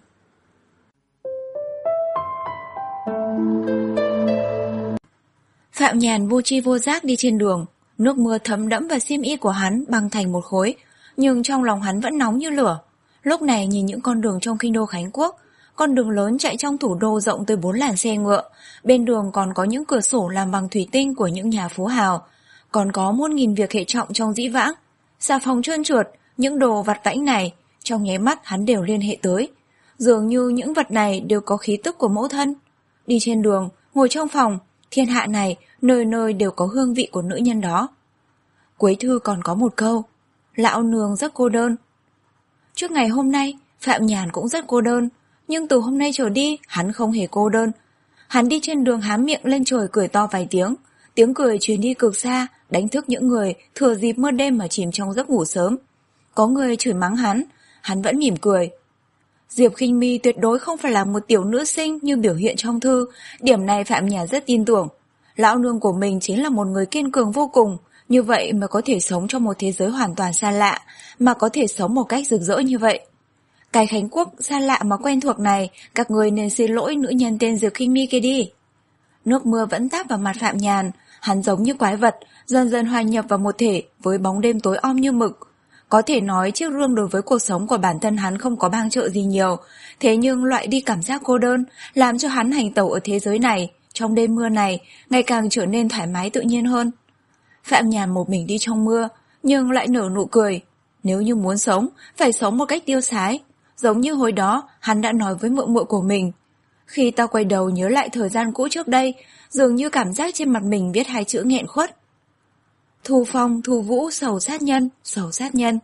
Phạm Nhàn vô tri vô giác đi trên đường, nước mưa thấm đẫm vào xiêm y của hắn băng thành một khối, nhưng trong lòng hắn vẫn nóng như lửa. Lúc này nhìn những con đường trong kinh đô Khánh Quốc, con đường lớn chạy trong thủ đô rộng tới bốn làn xe ngựa, bên đường còn có những cửa sổ làm bằng thủy tinh của những nhà phú hào, còn có muôn nghìn việc hệ trọng trong dĩ vãng. Xà phòng trơn trượt, những đồ vặt vãnh này, trong nháy mắt hắn đều liên hệ tới. Dường như những vật này đều có khí tức của mẫu thân. Đi trên đường, ngồi trong phòng, thiên hạ này, nơi nơi đều có hương vị của nữ nhân đó. Cuối thư còn có một câu, lão nương rất cô đơn. Trước ngày hôm nay, Phạm Nhàn cũng rất cô đơn, nhưng từ hôm nay trở đi, hắn không hề cô đơn. Hắn đi trên đường há miệng lên trời cười to vài tiếng, tiếng cười truyền đi cực xa, đánh thức những người thừa dịp mưa đêm mà chìm trong giấc ngủ sớm. Có người chửi mắng hắn, hắn vẫn mỉm cười. Diệp Khinh My tuyệt đối không phải là một tiểu nữ sinh như biểu hiện trong thư, điểm này Phạm Nhàn rất tin tưởng. Lão nương của mình chính là một người kiên cường vô cùng, như vậy mà có thể sống trong một thế giới hoàn toàn xa lạ, mà có thể sống một cách rực rỡ như vậy. Cái Khánh Quốc xa lạ mà quen thuộc này, các người nên xin lỗi nữ nhân tên Diệp Khinh My kia đi. Nước mưa vẫn táp vào mặt Phạm Nhàn, hắn giống như quái vật, dần dần hòa nhập vào một thể với bóng đêm tối om như mực. Có thể nói chiếc gương đối với cuộc sống của bản thân hắn không có bang trợ gì nhiều, thế nhưng loại đi cảm giác cô đơn, làm cho hắn hành tẩu ở thế giới này, trong đêm mưa này, ngày càng trở nên thoải mái tự nhiên hơn. Phạm Nhàn một mình đi trong mưa, nhưng lại nở nụ cười. Nếu như muốn sống, phải sống một cách tiêu sái. Giống như hồi đó, hắn đã nói với muội muội của mình. Khi ta quay đầu nhớ lại thời gian cũ trước đây, dường như cảm giác trên mặt mình viết hai chữ nghẹn khuất. Thu phong, thu vũ, sầu sát nhân, sầu sát nhân.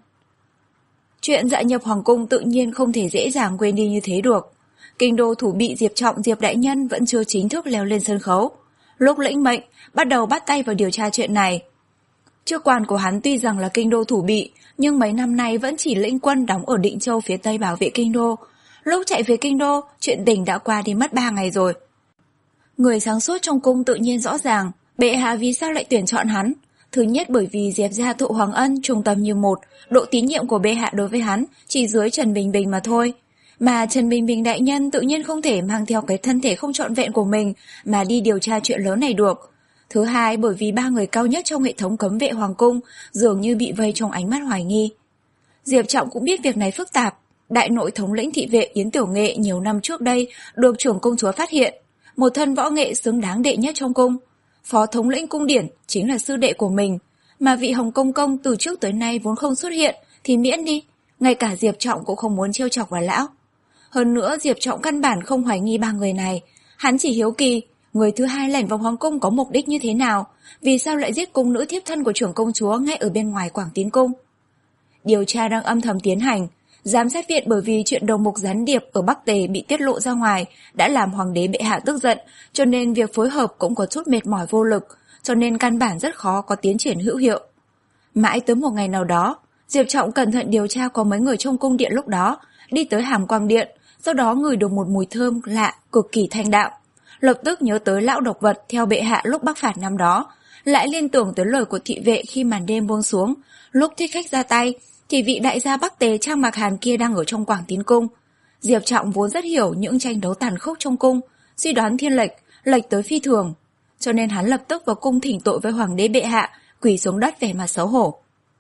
Chuyện dạ nhập hoàng cung tự nhiên không thể dễ dàng quên đi như thế được. Kinh đô thủ bị Diệp Trọng Diệp Đại Nhân vẫn chưa chính thức leo lên sân khấu. Lúc lĩnh mệnh, bắt đầu bắt tay vào điều tra chuyện này. Chức quan của hắn tuy rằng là kinh đô thủ bị, nhưng mấy năm nay vẫn chỉ lĩnh quân đóng ở Định Châu phía tây bảo vệ kinh đô. Lúc chạy về kinh đô, chuyện tình đã qua đi mất ba ngày rồi. Người sáng suốt trong cung tự nhiên rõ ràng, bệ hạ vì sao lại tuyển chọn hắn. Thứ nhất bởi vì Diệp gia thụ Hoàng Ân trung tâm như một, độ tín nhiệm của bệ hạ đối với hắn chỉ dưới Trần Bình Bình mà thôi. Mà Trần Bình Bình đại nhân tự nhiên không thể mang theo cái thân thể không trọn vẹn của mình mà đi điều tra chuyện lớn này được. Thứ hai bởi vì ba người cao nhất trong hệ thống cấm vệ hoàng cung dường như bị vây trong ánh mắt hoài nghi. Diệp Trọng cũng biết việc này phức tạp. Đại nội thống lĩnh thị vệ Yến Tiểu Nghệ nhiều năm trước đây được trưởng công chúa phát hiện, một thân võ nghệ xứng đáng đệ nhất trong cung. Phó thống lĩnh cung điển chính là sư đệ của mình, mà vị Hồng Công Công từ trước tới nay vốn không xuất hiện thì miễn đi, ngay cả Diệp Trọng cũng không muốn trêu chọc vào lão. Hơn nữa Diệp Trọng căn bản không hoài nghi ba người này, hắn chỉ hiếu kỳ người thứ hai lẻn vào hoàng cung có mục đích như thế nào, vì sao lại giết cung nữ thiếp thân của trưởng công chúa ngay ở bên ngoài Quảng Tín cung. Điều tra đang âm thầm tiến hành. Giám sát viện bởi vì chuyện đầu mục gián điệp ở Bắc Tề bị tiết lộ ra ngoài đã làm hoàng đế bệ hạ tức giận, cho nên việc phối hợp cũng có chút mệt mỏi vô lực, cho nên căn bản rất khó có tiến triển hữu hiệu. Mãi tới một ngày nào đó, Diệp Trọng cẩn thận điều tra có mấy người trong cung điện lúc đó, đi tới Hàm Quang Điện, sau đó ngửi được một mùi thơm lạ cực kỳ thanh đạo. Lập tức nhớ tới lão độc vật theo bệ hạ lúc bắc phạt năm đó, lại liên tưởng tới lời của thị vệ khi màn đêm buông xuống, lúc thích khách ra tay, thì vị đại gia Bắc Tề Trang Mạc Hàn kia đang ở trong Quảng Tín cung. Diệp Trọng vốn rất hiểu những tranh đấu tàn khốc trong cung, suy đoán thiên lệch, lệch tới phi thường, cho nên hắn lập tức vào cung thỉnh tội với hoàng đế bệ hạ, quỳ xuống đất vẻ mặt xấu hổ.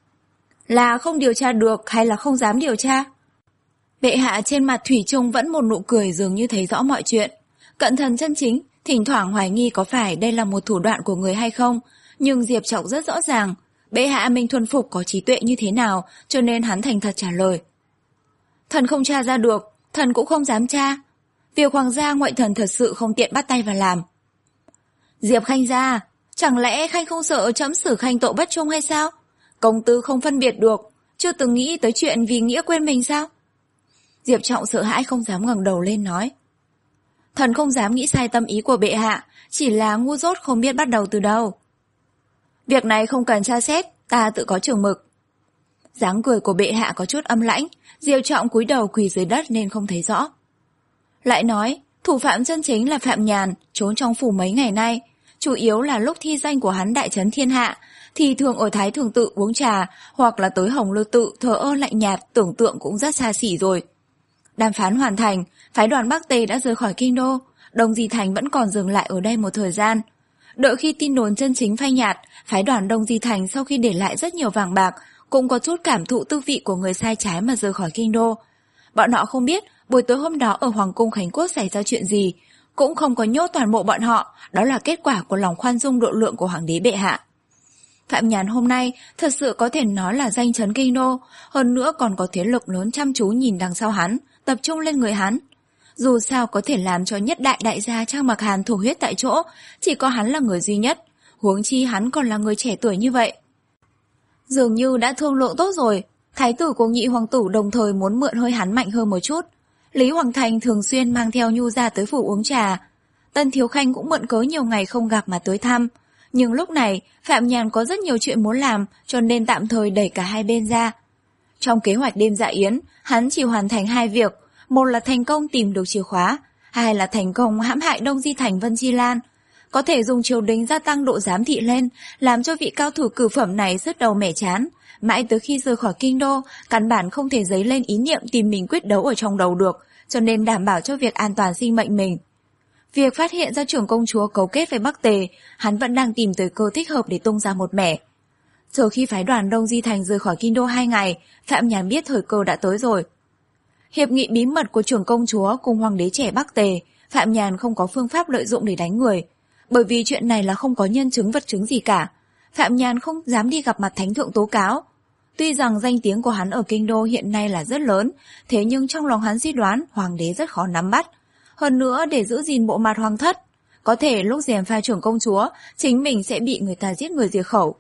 Là không điều tra được hay là không dám điều tra? Bệ hạ trên mặt thủy chung vẫn một nụ cười dường như thấy rõ mọi chuyện. Cận thần chân chính, thỉnh thoảng hoài nghi có phải đây là một thủ đoạn của người hay không, nhưng Diệp Trọng rất rõ ràng, bệ hạ mình thuần phục có trí tuệ như thế nào, cho nên hắn thành thật trả lời. Thần không tra ra được, thần cũng không dám tra. Việc hoàng gia ngoại thần thật sự không tiện bắt tay vào làm. Diệp Khanh gia, chẳng lẽ Khanh không sợ trẫm xử Khanh tội bất trung hay sao? Công tử không phân biệt được, chưa từng nghĩ tới chuyện vì nghĩa quên mình sao? Diệp Trọng sợ hãi không dám ngẩng đầu lên nói. Thần không dám nghĩ sai tâm ý của bệ hạ, chỉ là ngu dốt không biết bắt đầu từ đâu. Việc này không cần tra xét, ta tự có chừng mực. Dáng cười của bệ hạ có chút âm lãnh, Diệp Trọng cúi đầu quỳ dưới đất nên không thấy rõ. Lại nói, thủ phạm chân chính là Phạm Nhàn, trốn trong phủ mấy ngày nay, chủ yếu là lúc thi danh của hắn đại trấn thiên hạ, thì thường ở Thái Thường Tự uống trà, hoặc là tới Hồng Lư Tự thờ ơ lạnh nhạt, tưởng tượng cũng rất xa xỉ rồi. Đàm phán hoàn thành, phái đoàn Bắc Tề đã rời khỏi kinh đô, Đông Di Thành vẫn còn dừng lại ở đây một thời gian. Đợi khi tin đồn chân chính phai nhạt, phái đoàn Đông Di Thành sau khi để lại rất nhiều vàng bạc, cũng có chút cảm thụ tư vị của người sai trái mà rời khỏi kinh đô. Bọn họ không biết, buổi tối hôm đó ở Hoàng cung Khánh Quốc xảy ra chuyện gì, cũng không có nhốt toàn bộ bọn họ, đó là kết quả của lòng khoan dung độ lượng của Hoàng đế bệ hạ. Phạm Nhàn hôm nay thật sự có thể nói là danh chấn kinh đô, hơn nữa còn có thế lực lớn chăm chú nhìn đằng sau hắn, tập trung lên người hắn. Dù sao có thể làm cho nhất đại đại gia Trang Mặc Hàn thổ huyết tại chỗ, chỉ có hắn là người duy nhất, huống chi hắn còn là người trẻ tuổi như vậy. Dường như đã thương lượng tốt rồi, thái tử cùng nhị hoàng tử đồng thời muốn mượn hơi hắn mạnh hơn một chút. Lý Hoàng Thành thường xuyên mang theo Nhu ra tới phủ uống trà. Tân Thiếu Khanh cũng mượn cớ nhiều ngày không gặp mà tới thăm. Nhưng lúc này, Phạm Nhàn có rất nhiều chuyện muốn làm, cho nên tạm thời đẩy cả hai bên ra. Trong kế hoạch đêm dạ yến, hắn chỉ hoàn thành hai việc. Một là thành công tìm được chìa khóa, hai là thành công hãm hại Đông Di Thành Vân Chi Lan. Có thể dùng triều đình gia tăng độ giám thị lên, làm cho vị cao thủ cửu phẩm này sứt đầu mẻ chán. Mãi tới khi rời khỏi kinh đô, căn bản không thể dấy lên ý niệm tìm mình quyết đấu ở trong đầu được, cho nên đảm bảo cho việc an toàn sinh mệnh mình. Việc phát hiện ra trưởng công chúa cấu kết với Bắc Tề, hắn vẫn đang tìm thời cơ thích hợp để tung ra một mẻ. Chờ khi phái đoàn Đông Di Thành rời khỏi kinh đô hai ngày, Phạm Nhàn biết thời cơ đã tới rồi. Hiệp nghị bí mật của trưởng công chúa cùng hoàng đế trẻ Bắc Tề, Phạm Nhàn không có phương pháp lợi dụng để đánh người. Bởi vì chuyện này là không có nhân chứng vật chứng gì cả, Phạm Nhàn không dám đi gặp mặt thánh thượng tố cáo. Tuy rằng danh tiếng của hắn ở kinh đô hiện nay là rất lớn, thế nhưng trong lòng hắn suy đoán hoàng đế rất khó nắm bắt. Hơn nữa để giữ gìn bộ mặt hoàng thất, có thể lúc gièm pha trưởng công chúa, chính mình sẽ bị người ta giết người diệt khẩu.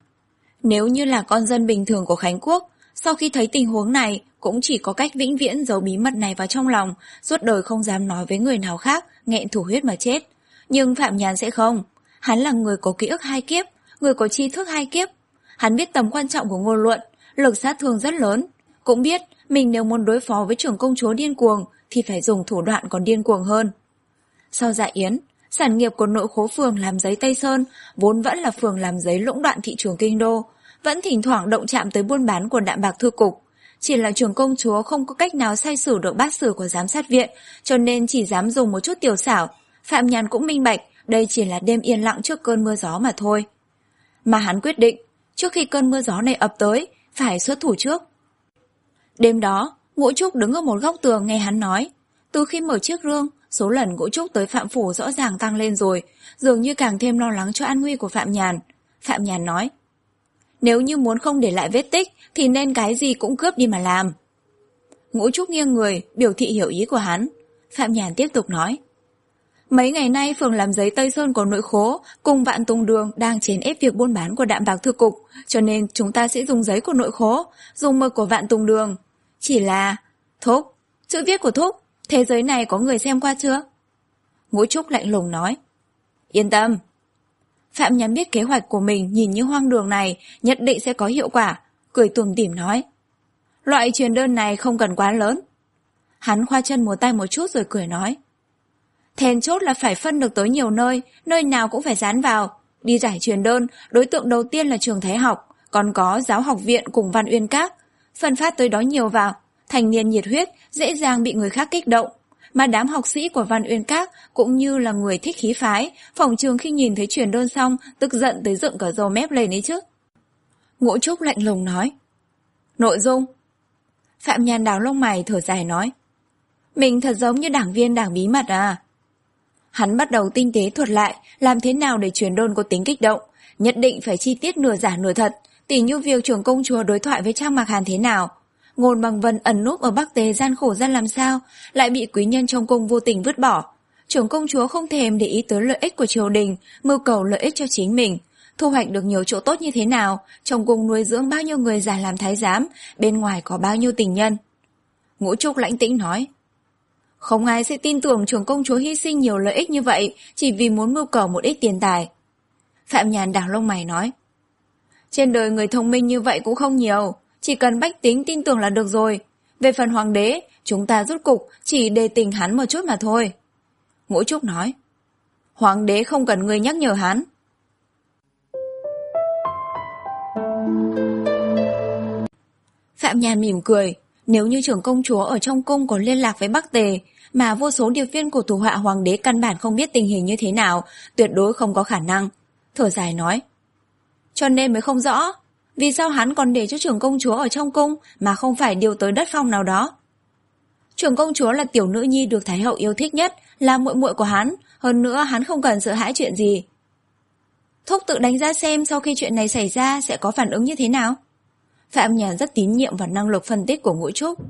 Nếu như là con dân bình thường của Khánh Quốc, sau khi thấy tình huống này, cũng chỉ có cách vĩnh viễn giấu bí mật này vào trong lòng, suốt đời không dám nói với người nào khác, nghẹn thủ huyết mà chết. Nhưng Phạm Nhàn sẽ không. Hắn là người có ký ức hai kiếp, người có tri thức hai kiếp. Hắn biết tầm quan trọng của ngôn luận, lực sát thương rất lớn. Cũng biết mình nếu muốn đối phó với trưởng công chúa điên cuồng thì phải dùng thủ đoạn còn điên cuồng hơn. Sau dạ yến, sản nghiệp của nội khố phường làm giấy Tây Sơn vốn vẫn là phường làm giấy lũng đoạn thị trường kinh đô, vẫn thỉnh thoảng động chạm tới buôn bán của Đạm Bạc Thư Cục. Chỉ là trưởng công chúa không có cách nào sai sử được bát sử của giám sát viện, cho nên chỉ dám dùng một chút tiểu xảo. Phạm Nhàn cũng minh bạch, đây chỉ là đêm yên lặng trước cơn mưa gió mà thôi. Mà hắn quyết định, trước khi cơn mưa gió này ập tới, phải xuất thủ trước. Đêm đó, Ngũ Trúc đứng ở một góc tường nghe hắn nói. Từ khi mở chiếc rương, số lần Ngũ Trúc tới Phạm Phủ rõ ràng tăng lên rồi, dường như càng thêm lo lắng cho an nguy của Phạm Nhàn. Phạm Nhàn nói, nếu như muốn không để lại vết tích, thì nên cái gì cũng cướp đi mà làm. Ngũ Trúc nghiêng người, biểu thị hiểu ý của hắn. Phạm Nhàn tiếp tục nói, mấy ngày nay phường làm giấy Tây Sơn của nội khố cùng Vạn Tùng Đường đang chèn ép việc buôn bán của Đạm Bạc Thư Cục, cho nên chúng ta sẽ dùng giấy của nội khố, dùng mực của Vạn Tùng Đường. Chỉ là... Thúc, chữ viết của Thúc, thế giới này có người xem qua chưa? Ngũ Trúc lạnh lùng nói, yên tâm. Phạm Nhàn biết kế hoạch của mình nhìn như hoang đường này nhất định sẽ có hiệu quả, cười tủm tỉm nói, loại truyền đơn này không cần quá lớn. Hắn khoa chân múa tay một chút rồi cười nói, then chốt là phải phân được tới nhiều nơi, nơi nào cũng phải dán vào. Đi giải truyền đơn, đối tượng đầu tiên là trường Thái học, còn có giáo học viện cùng Văn Uyên Các. Phân phát tới đó nhiều vào, thành niên nhiệt huyết, dễ dàng bị người khác kích động. Mà đám học sĩ của Văn Uyên Các cũng như là người thích khí phái, phòng trường khi nhìn thấy truyền đơn xong, tức giận tới dựng cả râu mép lên ấy chứ. Ngũ Trúc lạnh lùng nói, nội dung. Phạm Nhàn đào lông mày thở dài nói, mình thật giống như đảng viên đảng bí mật à. Hắn bắt đầu tinh tế thuật lại làm thế nào để truyền đơn có tính kích động, nhất định phải chi tiết nửa giả nửa thật, tỉ như việc trưởng công chúa đối thoại với Trang Mạc Hàn thế nào, Ngôn Bằng Vân ẩn núp ở Bắc Tề gian khổ ra làm sao, lại bị quý nhân trong cung vô tình vứt bỏ. Trưởng công chúa không thèm để ý tới lợi ích của triều đình, mưu cầu lợi ích cho chính mình, thu hoạch được nhiều chỗ tốt như thế nào, trong cung nuôi dưỡng bao nhiêu người già làm thái giám, bên ngoài có bao nhiêu tình nhân. Ngũ Trúc lãnh tĩnh nói, không ai sẽ tin tưởng trưởng công chúa hy sinh nhiều lợi ích như vậy chỉ vì muốn mưu cầu một ít tiền tài. Phạm Nhàn đảo lông mày nói, trên đời người thông minh như vậy cũng không nhiều, chỉ cần bách tính tin tưởng là được rồi. Về phần hoàng đế, chúng ta rút cục chỉ đề tình hắn một chút mà thôi. Ngũ Trúc nói, hoàng đế không cần người nhắc nhở hắn. Phạm Nhàn mỉm cười, nếu như trưởng công chúa ở trong cung có liên lạc với Bắc Tề, mà vô số điệp viên của thủ hạ hoàng đế căn bản không biết tình hình như thế nào, tuyệt đối không có khả năng. Thở dài nói, cho nên mới không rõ, vì sao hắn còn để cho trưởng công chúa ở trong cung mà không phải điều tới đất phong nào đó. Trưởng công chúa là tiểu nữ nhi được Thái hậu yêu thích nhất, là muội muội của hắn, hơn nữa hắn không cần sợ hãi chuyện gì. Thúc tự đánh giá xem sau khi chuyện này xảy ra sẽ có phản ứng như thế nào. Phạm Nhàn rất tín nhiệm vào năng lực phân tích của Ngũ Trúc.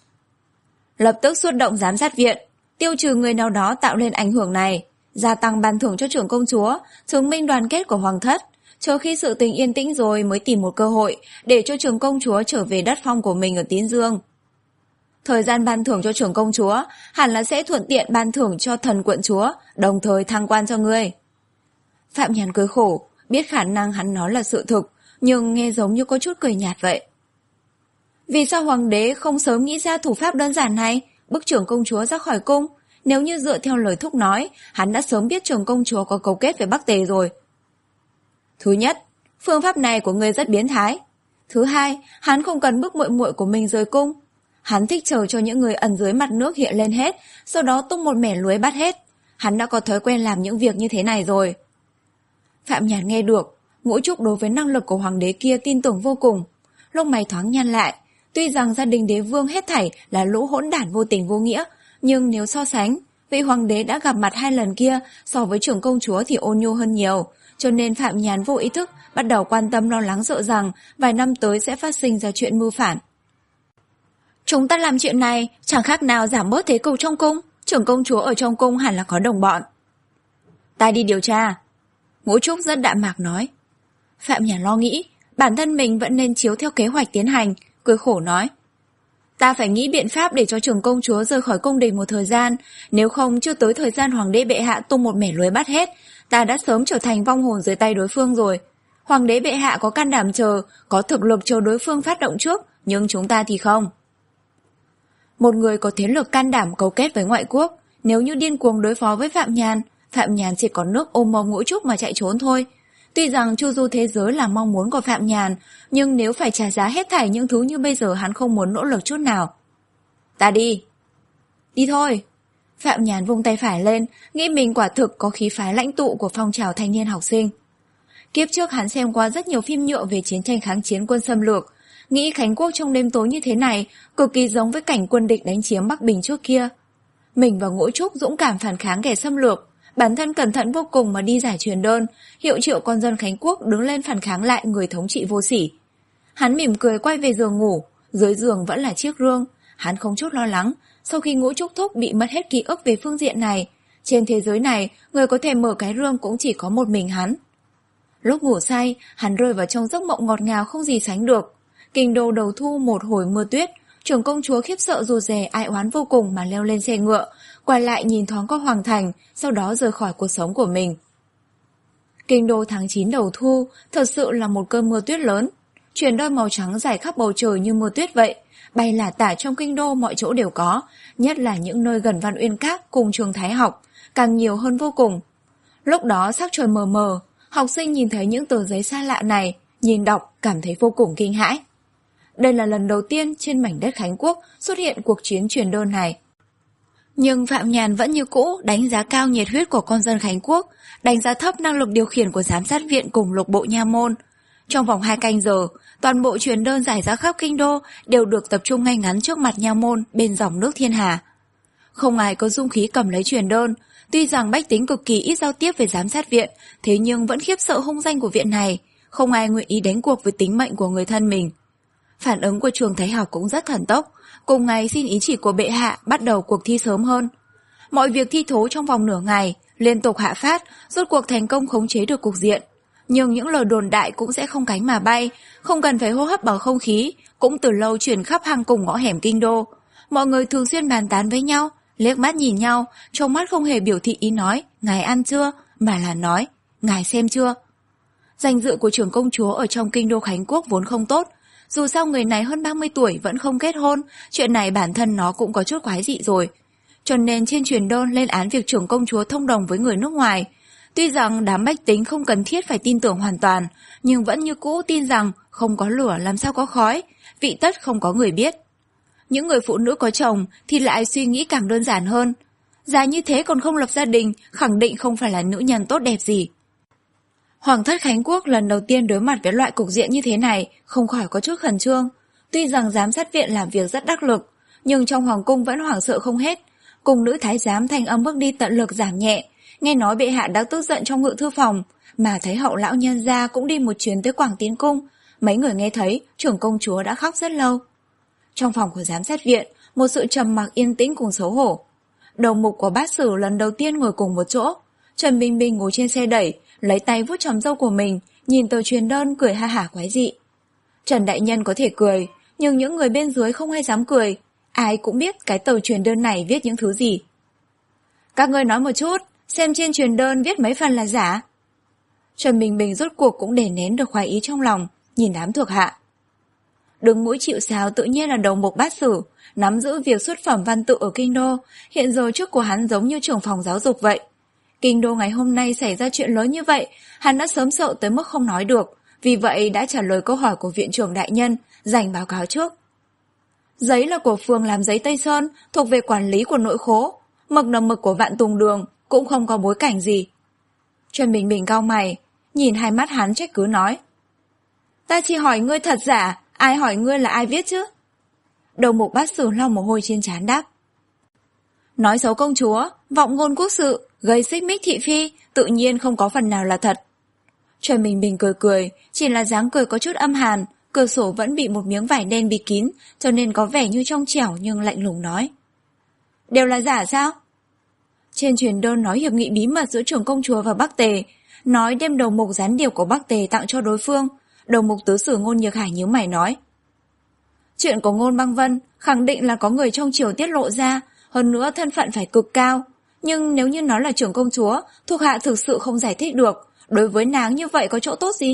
Lập tức xuất động giám sát viện, tiêu trừ người nào đó tạo nên ảnh hưởng này, gia tăng ban thưởng cho trưởng công chúa, chứng minh đoàn kết của hoàng thất, chờ khi sự tình yên tĩnh rồi mới tìm một cơ hội để cho trưởng công chúa trở về đất phong của mình ở Tín Dương. Thời gian ban thưởng cho trưởng công chúa hẳn là sẽ thuận tiện ban thưởng cho thần quận chúa, đồng thời thăng quan cho ngươi. Phạm Nhàn cười khổ, biết khả năng hắn nói là sự thực, nhưng nghe giống như có chút cười nhạt vậy. Vì sao hoàng đế không sớm nghĩ ra thủ pháp đơn giản này, bức trưởng công chúa ra khỏi cung? Nếu như dựa theo lời thúc nói, hắn đã sớm biết trưởng công chúa có cấu kết với Bắc Tề rồi. Thứ nhất, phương pháp này của ngươi rất biến thái. Thứ hai, hắn không cần bức muội muội của mình rời cung. Hắn thích chờ cho những người ẩn dưới mặt nước hiện lên hết, sau đó tung một mẻ lưới bắt hết. Hắn đã có thói quen làm những việc như thế này rồi. Phạm Nhàn nghe được, Ngũ Trúc đối với năng lực của hoàng đế kia tin tưởng vô cùng. Lông mày thoáng nhăn lại, tuy rằng gia đình đế vương hết thảy là lũ hỗn đản vô tình vô nghĩa, nhưng nếu so sánh, vị hoàng đế đã gặp mặt hai lần kia so với trưởng công chúa thì ôn nhu hơn nhiều, cho nên Phạm Nhàn vô ý thức bắt đầu quan tâm lo lắng sợ rằng vài năm tới sẽ phát sinh ra chuyện mưu phản. Chúng ta làm chuyện này chẳng khác nào giảm bớt thế cục trong cung, trưởng công chúa ở trong cung hẳn là có đồng bọn. Ta đi điều tra. Ngũ Trúc rất đạm mạc nói. Phạm Nhàn lo nghĩ, bản thân mình vẫn nên chiếu theo kế hoạch tiến hành, cười khổ nói. Ta phải nghĩ biện pháp để cho trưởng công chúa rời khỏi cung đình một thời gian, nếu không chưa tới thời gian hoàng đế bệ hạ tung một mẻ lưới bắt hết, ta đã sớm trở thành vong hồn dưới tay đối phương rồi. Hoàng đế bệ hạ có can đảm chờ, có thực lực chờ đối phương phát động trước, nhưng chúng ta thì không. Một người có thế lực can đảm cấu kết với ngoại quốc, nếu như điên cuồng đối phó với Phạm Nhàn, Phạm Nhàn chỉ có nước ôm mông Ngũ Trúc mà chạy trốn thôi. Tuy rằng chu du thế giới là mong muốn của Phạm Nhàn, nhưng nếu phải trả giá hết thảy những thứ như bây giờ hắn không muốn nỗ lực chút nào. Ta đi. Đi thôi. Phạm Nhàn vung tay phải lên, nghĩ mình quả thực có khí phái lãnh tụ của phong trào thanh niên học sinh. Kiếp trước hắn xem qua rất nhiều phim nhựa về chiến tranh kháng chiến quân xâm lược, nghĩ Khánh Quốc trong đêm tối như thế này cực kỳ giống với cảnh quân địch đánh chiếm Bắc Bình trước kia. Mình và Ngũ Trúc dũng cảm phản kháng kẻ xâm lược, bản thân cẩn thận vô cùng mà đi giải truyền đơn, hiệu triệu con dân Khánh Quốc đứng lên phản kháng lại người thống trị vô sỉ. Hắn mỉm cười quay về giường ngủ, dưới giường vẫn là chiếc rương. Hắn không chút lo lắng, sau khi Ngũ Trúc thúc bị mất hết ký ức về phương diện này, trên thế giới này, người có thể mở cái rương cũng chỉ có một mình hắn. Lúc ngủ say, hắn rơi vào trong giấc mộng ngọt ngào không gì sánh được. Kinh đô đầu thu một hồi mưa tuyết, trưởng công chúa khiếp sợ rụt rè ai oán vô cùng mà leo lên xe ngựa, quay lại nhìn thoáng qua hoàng thành, sau đó rời khỏi cuộc sống của mình. Kinh đô tháng chín đầu thu, thật sự là một cơn mưa tuyết lớn. Chuyền đôi màu trắng rải khắp bầu trời như mưa tuyết vậy, bay lả tả trong kinh đô mọi chỗ đều có, nhất là những nơi gần Văn Uyên Các cùng trường Thái học, càng nhiều hơn vô cùng. Lúc đó sắc trời mờ mờ, học sinh nhìn thấy những tờ giấy xa lạ này, nhìn đọc cảm thấy vô cùng kinh hãi. Đây là lần đầu tiên trên mảnh đất Khánh Quốc xuất hiện cuộc chiến truyền đơn này. Nhưng Phạm Nhàn vẫn như cũ đánh giá cao nhiệt huyết của con dân Khánh Quốc, đánh giá thấp năng lực điều khiển của giám sát viện cùng lục bộ nha môn. Trong vòng hai canh giờ, toàn bộ truyền đơn rải ra khắp kinh đô đều được tập trung ngay ngắn trước mặt nha môn bên dòng nước Thiên Hà. Không ai có dung khí cầm lấy truyền đơn, tuy rằng bách tính cực kỳ ít giao tiếp về giám sát viện, thế nhưng vẫn khiếp sợ hung danh của viện này, không ai nguyện ý đánh cuộc với tính mệnh của người thân mình. Phản ứng của trường Thái học cũng rất thần tốc, cùng ngày xin ý chỉ của bệ hạ bắt đầu cuộc thi sớm hơn. Mọi việc thi thố trong vòng nửa ngày, liên tục hạ phát, rốt cuộc thành công khống chế được cục diện. Nhưng những lời đồn đại cũng sẽ không cánh mà bay, không cần phải hô hấp bằng không khí, cũng từ lâu truyền khắp hang cùng ngõ hẻm kinh đô. Mọi người thường xuyên bàn tán với nhau, liếc mắt nhìn nhau, trong mắt không hề biểu thị ý nói, ngài ăn chưa, mà là nói, ngài xem chưa. Danh dự của trưởng công chúa ở trong kinh đô Khánh Quốc vốn không tốt, dù sao người này hơn ba mươi tuổi vẫn không kết hôn, chuyện này bản thân nó cũng có chút quái dị rồi. Cho nên trên truyền đơn lên án việc trưởng công chúa thông đồng với người nước ngoài. Tuy rằng đám bách tính không cần thiết phải tin tưởng hoàn toàn, nhưng vẫn như cũ tin rằng không có lửa làm sao có khói, vị tất không có người biết. Những người phụ nữ có chồng thì lại suy nghĩ càng đơn giản hơn. Già như thế còn không lập gia đình, khẳng định không phải là nữ nhân tốt đẹp gì. Hoàng thất Khánh Quốc lần đầu tiên đối mặt với loại cục diện như thế này, không khỏi có chút khẩn trương. Tuy rằng giám sát viện làm việc rất đắc lực, nhưng trong hoàng cung vẫn hoảng sợ không hết. Cung nữ thái giám thanh âm bước đi tận lực giảm nhẹ, nghe nói bệ hạ đã tức giận trong ngự thư phòng, mà thấy hậu lão nhân gia cũng đi một chuyến tới Quảng Tiến cung. Mấy người nghe thấy trưởng công chúa đã khóc rất lâu. Trong phòng của giám sát viện, một sự trầm mặc yên tĩnh cùng xấu hổ. Đầu mục của bát sử lần đầu tiên ngồi cùng một chỗ. Trần Bình Bình ngồi trên xe đẩy, lấy tay vuốt chòm râu của mình, nhìn tờ truyền đơn cười ha hả quái dị. Trần đại nhân có thể cười, nhưng những người bên dưới không ai dám cười. Ai cũng biết cái tờ truyền đơn này viết những thứ gì. Các ngươi nói một chút, xem trên truyền đơn viết mấy phần là giả. Trần Bình Bình rốt cuộc cũng đè nén được khoái ý trong lòng, nhìn đám thuộc hạ. Đứng mũi chịu sào tự nhiên là đầu mục bát sử, nắm giữ việc xuất phẩm văn tự ở kinh đô, hiện giờ chức của hắn giống như trưởng phòng giáo dục vậy. Kinh đô ngày hôm nay xảy ra chuyện lớn như vậy, hắn đã sớm sợ tới mức không nói được, vì vậy đã trả lời câu hỏi của viện trưởng đại nhân, dành báo cáo trước. Giấy là của phường làm giấy Tây Sơn, thuộc về quản lý của nội khố, mực là mực của Vạn Tùng Đường, cũng không có bối cảnh gì. Trần Bình Bình cau mày, nhìn hai mắt hắn trách cứ nói. Ta chỉ hỏi ngươi thật giả, ai hỏi ngươi là ai viết chứ? Đầu mục bát sử lau mồ hôi trên trán đáp. Nói xấu công chúa, vọng ngôn quốc sự, gây xích mích thị phi, tự nhiên không có phần nào là thật. Trần Bình Bình cười cười, chỉ là dáng cười có chút âm hàn, cửa sổ vẫn bị một miếng vải đen bịt kín, cho nên có vẻ như trong trẻo nhưng lạnh lùng nói. Đều là giả sao? Trên truyền đơn nói hiệp nghị bí mật giữa trưởng công chúa và Bắc Tề, nói đem đầu mục gián điệp của Bắc Tề tặng cho đối phương. Đầu mục tứ sử Ngôn Nhược Hải nhíu mày nói. Chuyện của Ngôn Băng Vân khẳng định là có người trong triều tiết lộ ra, hơn nữa thân phận phải cực cao. Nhưng nếu như nó là trưởng công chúa, thuộc hạ thực sự không giải thích được, đối với nàng như vậy có chỗ tốt gì?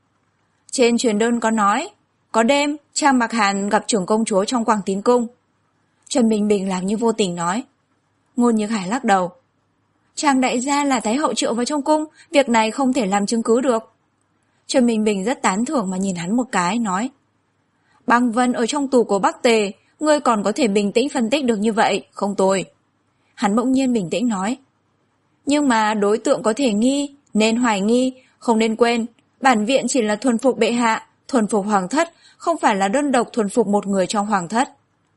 Trên truyền đơn có nói, có đêm, Trang Mạc Hàn gặp trưởng công chúa trong Quảng Tín cung. Trần Bình Bình làm như vô tình nói. Ngôn Nhược Hải lắc đầu. Trang đại gia là thái hậu triệu vào trong cung, việc này không thể làm chứng cứ được. Trần Bình Bình rất tán thưởng mà nhìn hắn một cái, nói. Băng Vân ở trong tù của Bắc Tề, ngươi còn có thể bình tĩnh phân tích được như vậy, không tồi. Hắn bỗng nhiên bình tĩnh nói. Nhưng mà đối tượng có thể nghi, nên hoài nghi, không nên quên, bản viện chỉ là thuần phục bệ hạ, thuần phục hoàng thất, không phải là đơn độc thuần phục một người trong hoàng thất.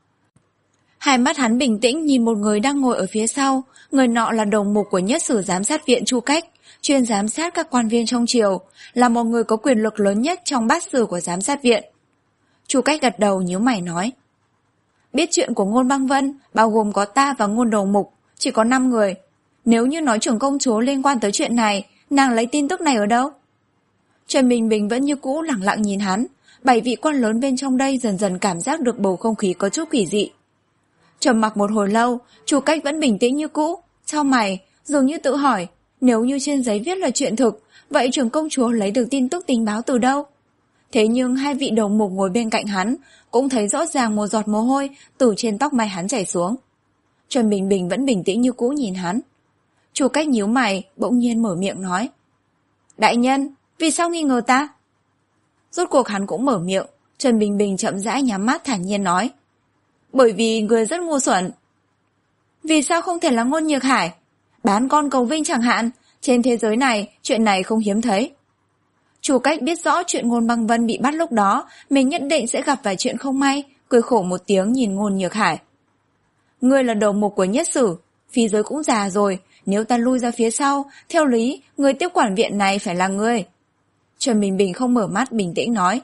Hai mắt hắn bình tĩnh nhìn một người đang ngồi ở phía sau, người nọ là đầu mục của nhất sử giám sát viện Chu Cách, chuyên giám sát các quan viên trong triều, là một người có quyền lực lớn nhất trong bát sử của giám sát viện. Chu Cách gật đầu nhíu mày nói. Biết chuyện của Ngôn Băng Vân, bao gồm có ta và Ngôn đầu mục, chỉ có năm người. Nếu như nói trưởng công chúa liên quan tới chuyện này, nàng lấy tin tức này ở đâu? Trần Bình Bình vẫn như cũ lẳng lặng nhìn hắn, bảy vị quan lớn bên trong đây dần dần cảm giác được bầu không khí có chút quỷ dị. Trầm mặc một hồi lâu, Chu Cách vẫn bình tĩnh như cũ, chau mày, dường như tự hỏi, nếu như trên giấy viết là chuyện thực, vậy trưởng công chúa lấy được tin tức tình báo từ đâu? Thế nhưng hai vị đầu mục ngồi bên cạnh hắn cũng thấy rõ ràng một giọt mồ hôi từ trên tóc mai hắn chảy xuống. Trần Bình Bình vẫn bình tĩnh như cũ nhìn hắn. Chu Cách nhíu mày, bỗng nhiên mở miệng nói. Đại nhân, vì sao nghi ngờ ta? Rốt cuộc hắn cũng mở miệng, Trần Bình Bình chậm rãi nhắm mắt thản nhiên nói. Bởi vì người rất ngu xuẩn. Vì sao không thể là Ngôn Nhược Hải? Bán con cầu vinh chẳng hạn, trên thế giới này chuyện này không hiếm thấy. Chu Cách biết rõ chuyện Ngôn Băng Vân bị bắt lúc đó, mình nhất định sẽ gặp vài chuyện không may, cười khổ một tiếng nhìn Ngôn Nhược Hải. Ngươi là đầu mục của nhất sử, phi giới cũng già rồi, nếu ta lui ra phía sau, theo lý, người tiếp quản viện này phải là ngươi. Trần Bình Bình không mở mắt bình tĩnh nói.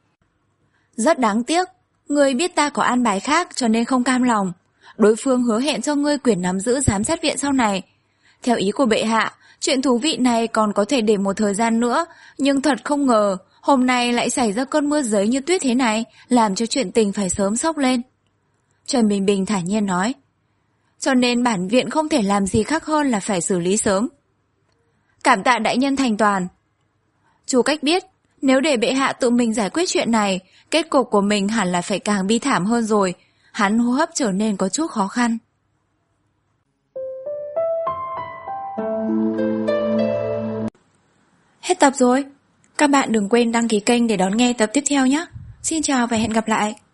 Rất đáng tiếc, ngươi biết ta có an bài khác cho nên không cam lòng. Đối phương hứa hẹn cho ngươi quyền nắm giữ giám sát viện sau này. Theo ý của bệ hạ, chuyện thú vị này còn có thể để một thời gian nữa, nhưng thật không ngờ, hôm nay lại xảy ra cơn mưa giấy như tuyết thế này, làm cho chuyện tình phải sớm sốc lên. Trần Bình Bình thản nhiên nói. Cho nên bản viện không thể làm gì khác hơn là phải xử lý sớm. Cảm tạ đại nhân thành toàn. Chu Cách biết, nếu để bệ hạ tự mình giải quyết chuyện này, kết cục của mình hẳn là phải càng bi thảm hơn rồi. Hắn hô hấp trở nên có chút khó khăn. Hết tập rồi. Các bạn đừng quên đăng ký kênh để đón nghe tập tiếp theo nhé. Xin chào và hẹn gặp lại.